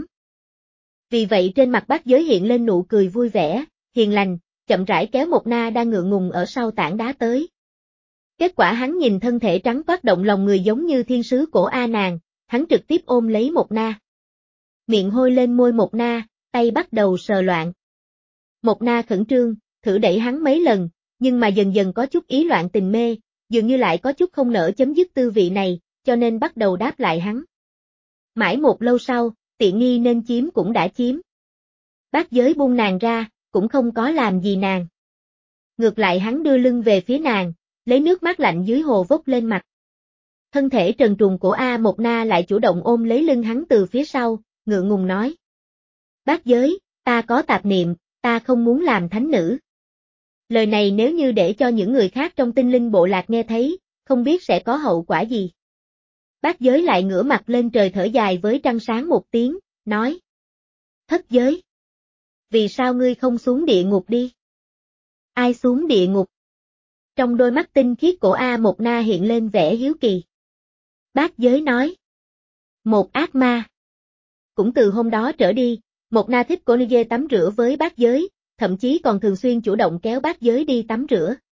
Vì vậy trên mặt bát giới hiện lên nụ cười vui vẻ, hiền lành, chậm rãi kéo Mộc Na đang ngượng ngùng ở sau tảng đá tới. Kết quả hắn nhìn thân thể trắng toát động lòng người giống như thiên sứ cổ A nàng, hắn trực tiếp ôm lấy Mộc Na. Miệng hôi lên môi Mộc Na, tay bắt đầu sờ loạn. Mộc Na khẩn trương, thử đẩy hắn mấy lần, nhưng mà dần dần có chút ý loạn tình mê, dường như lại có chút không nỡ chấm dứt tư vị này, cho nên bắt đầu đáp lại hắn. Mãi một lâu sau, tiện nghi nên chiếm cũng đã chiếm. Bát giới buông nàng ra, cũng không có làm gì nàng. Ngược lại hắn đưa lưng về phía nàng, lấy nước mát lạnh dưới hồ vốc lên mặt. Thân thể trần truồng của A Mộc Na lại chủ động ôm lấy lưng hắn từ phía sau, ngượng ngùng nói. Bát giới, ta có tạp niệm, ta không muốn làm thánh nữ. Lời này nếu như để cho những người khác trong tinh linh bộ lạc nghe thấy, không biết sẽ có hậu quả gì. Bát giới lại ngửa mặt lên trời thở dài với trăng sáng một tiếng, nói. Thất giới. Vì sao ngươi không xuống địa ngục đi? Ai xuống địa ngục? Trong đôi mắt tinh khiết của A Mộc Na hiện lên vẻ hiếu kỳ. Bát giới nói. Một ác ma. Cũng từ hôm đó trở đi, Mộc Na thích cô Nige tắm rửa với bát giới, thậm chí còn thường xuyên chủ động kéo bát giới đi tắm rửa.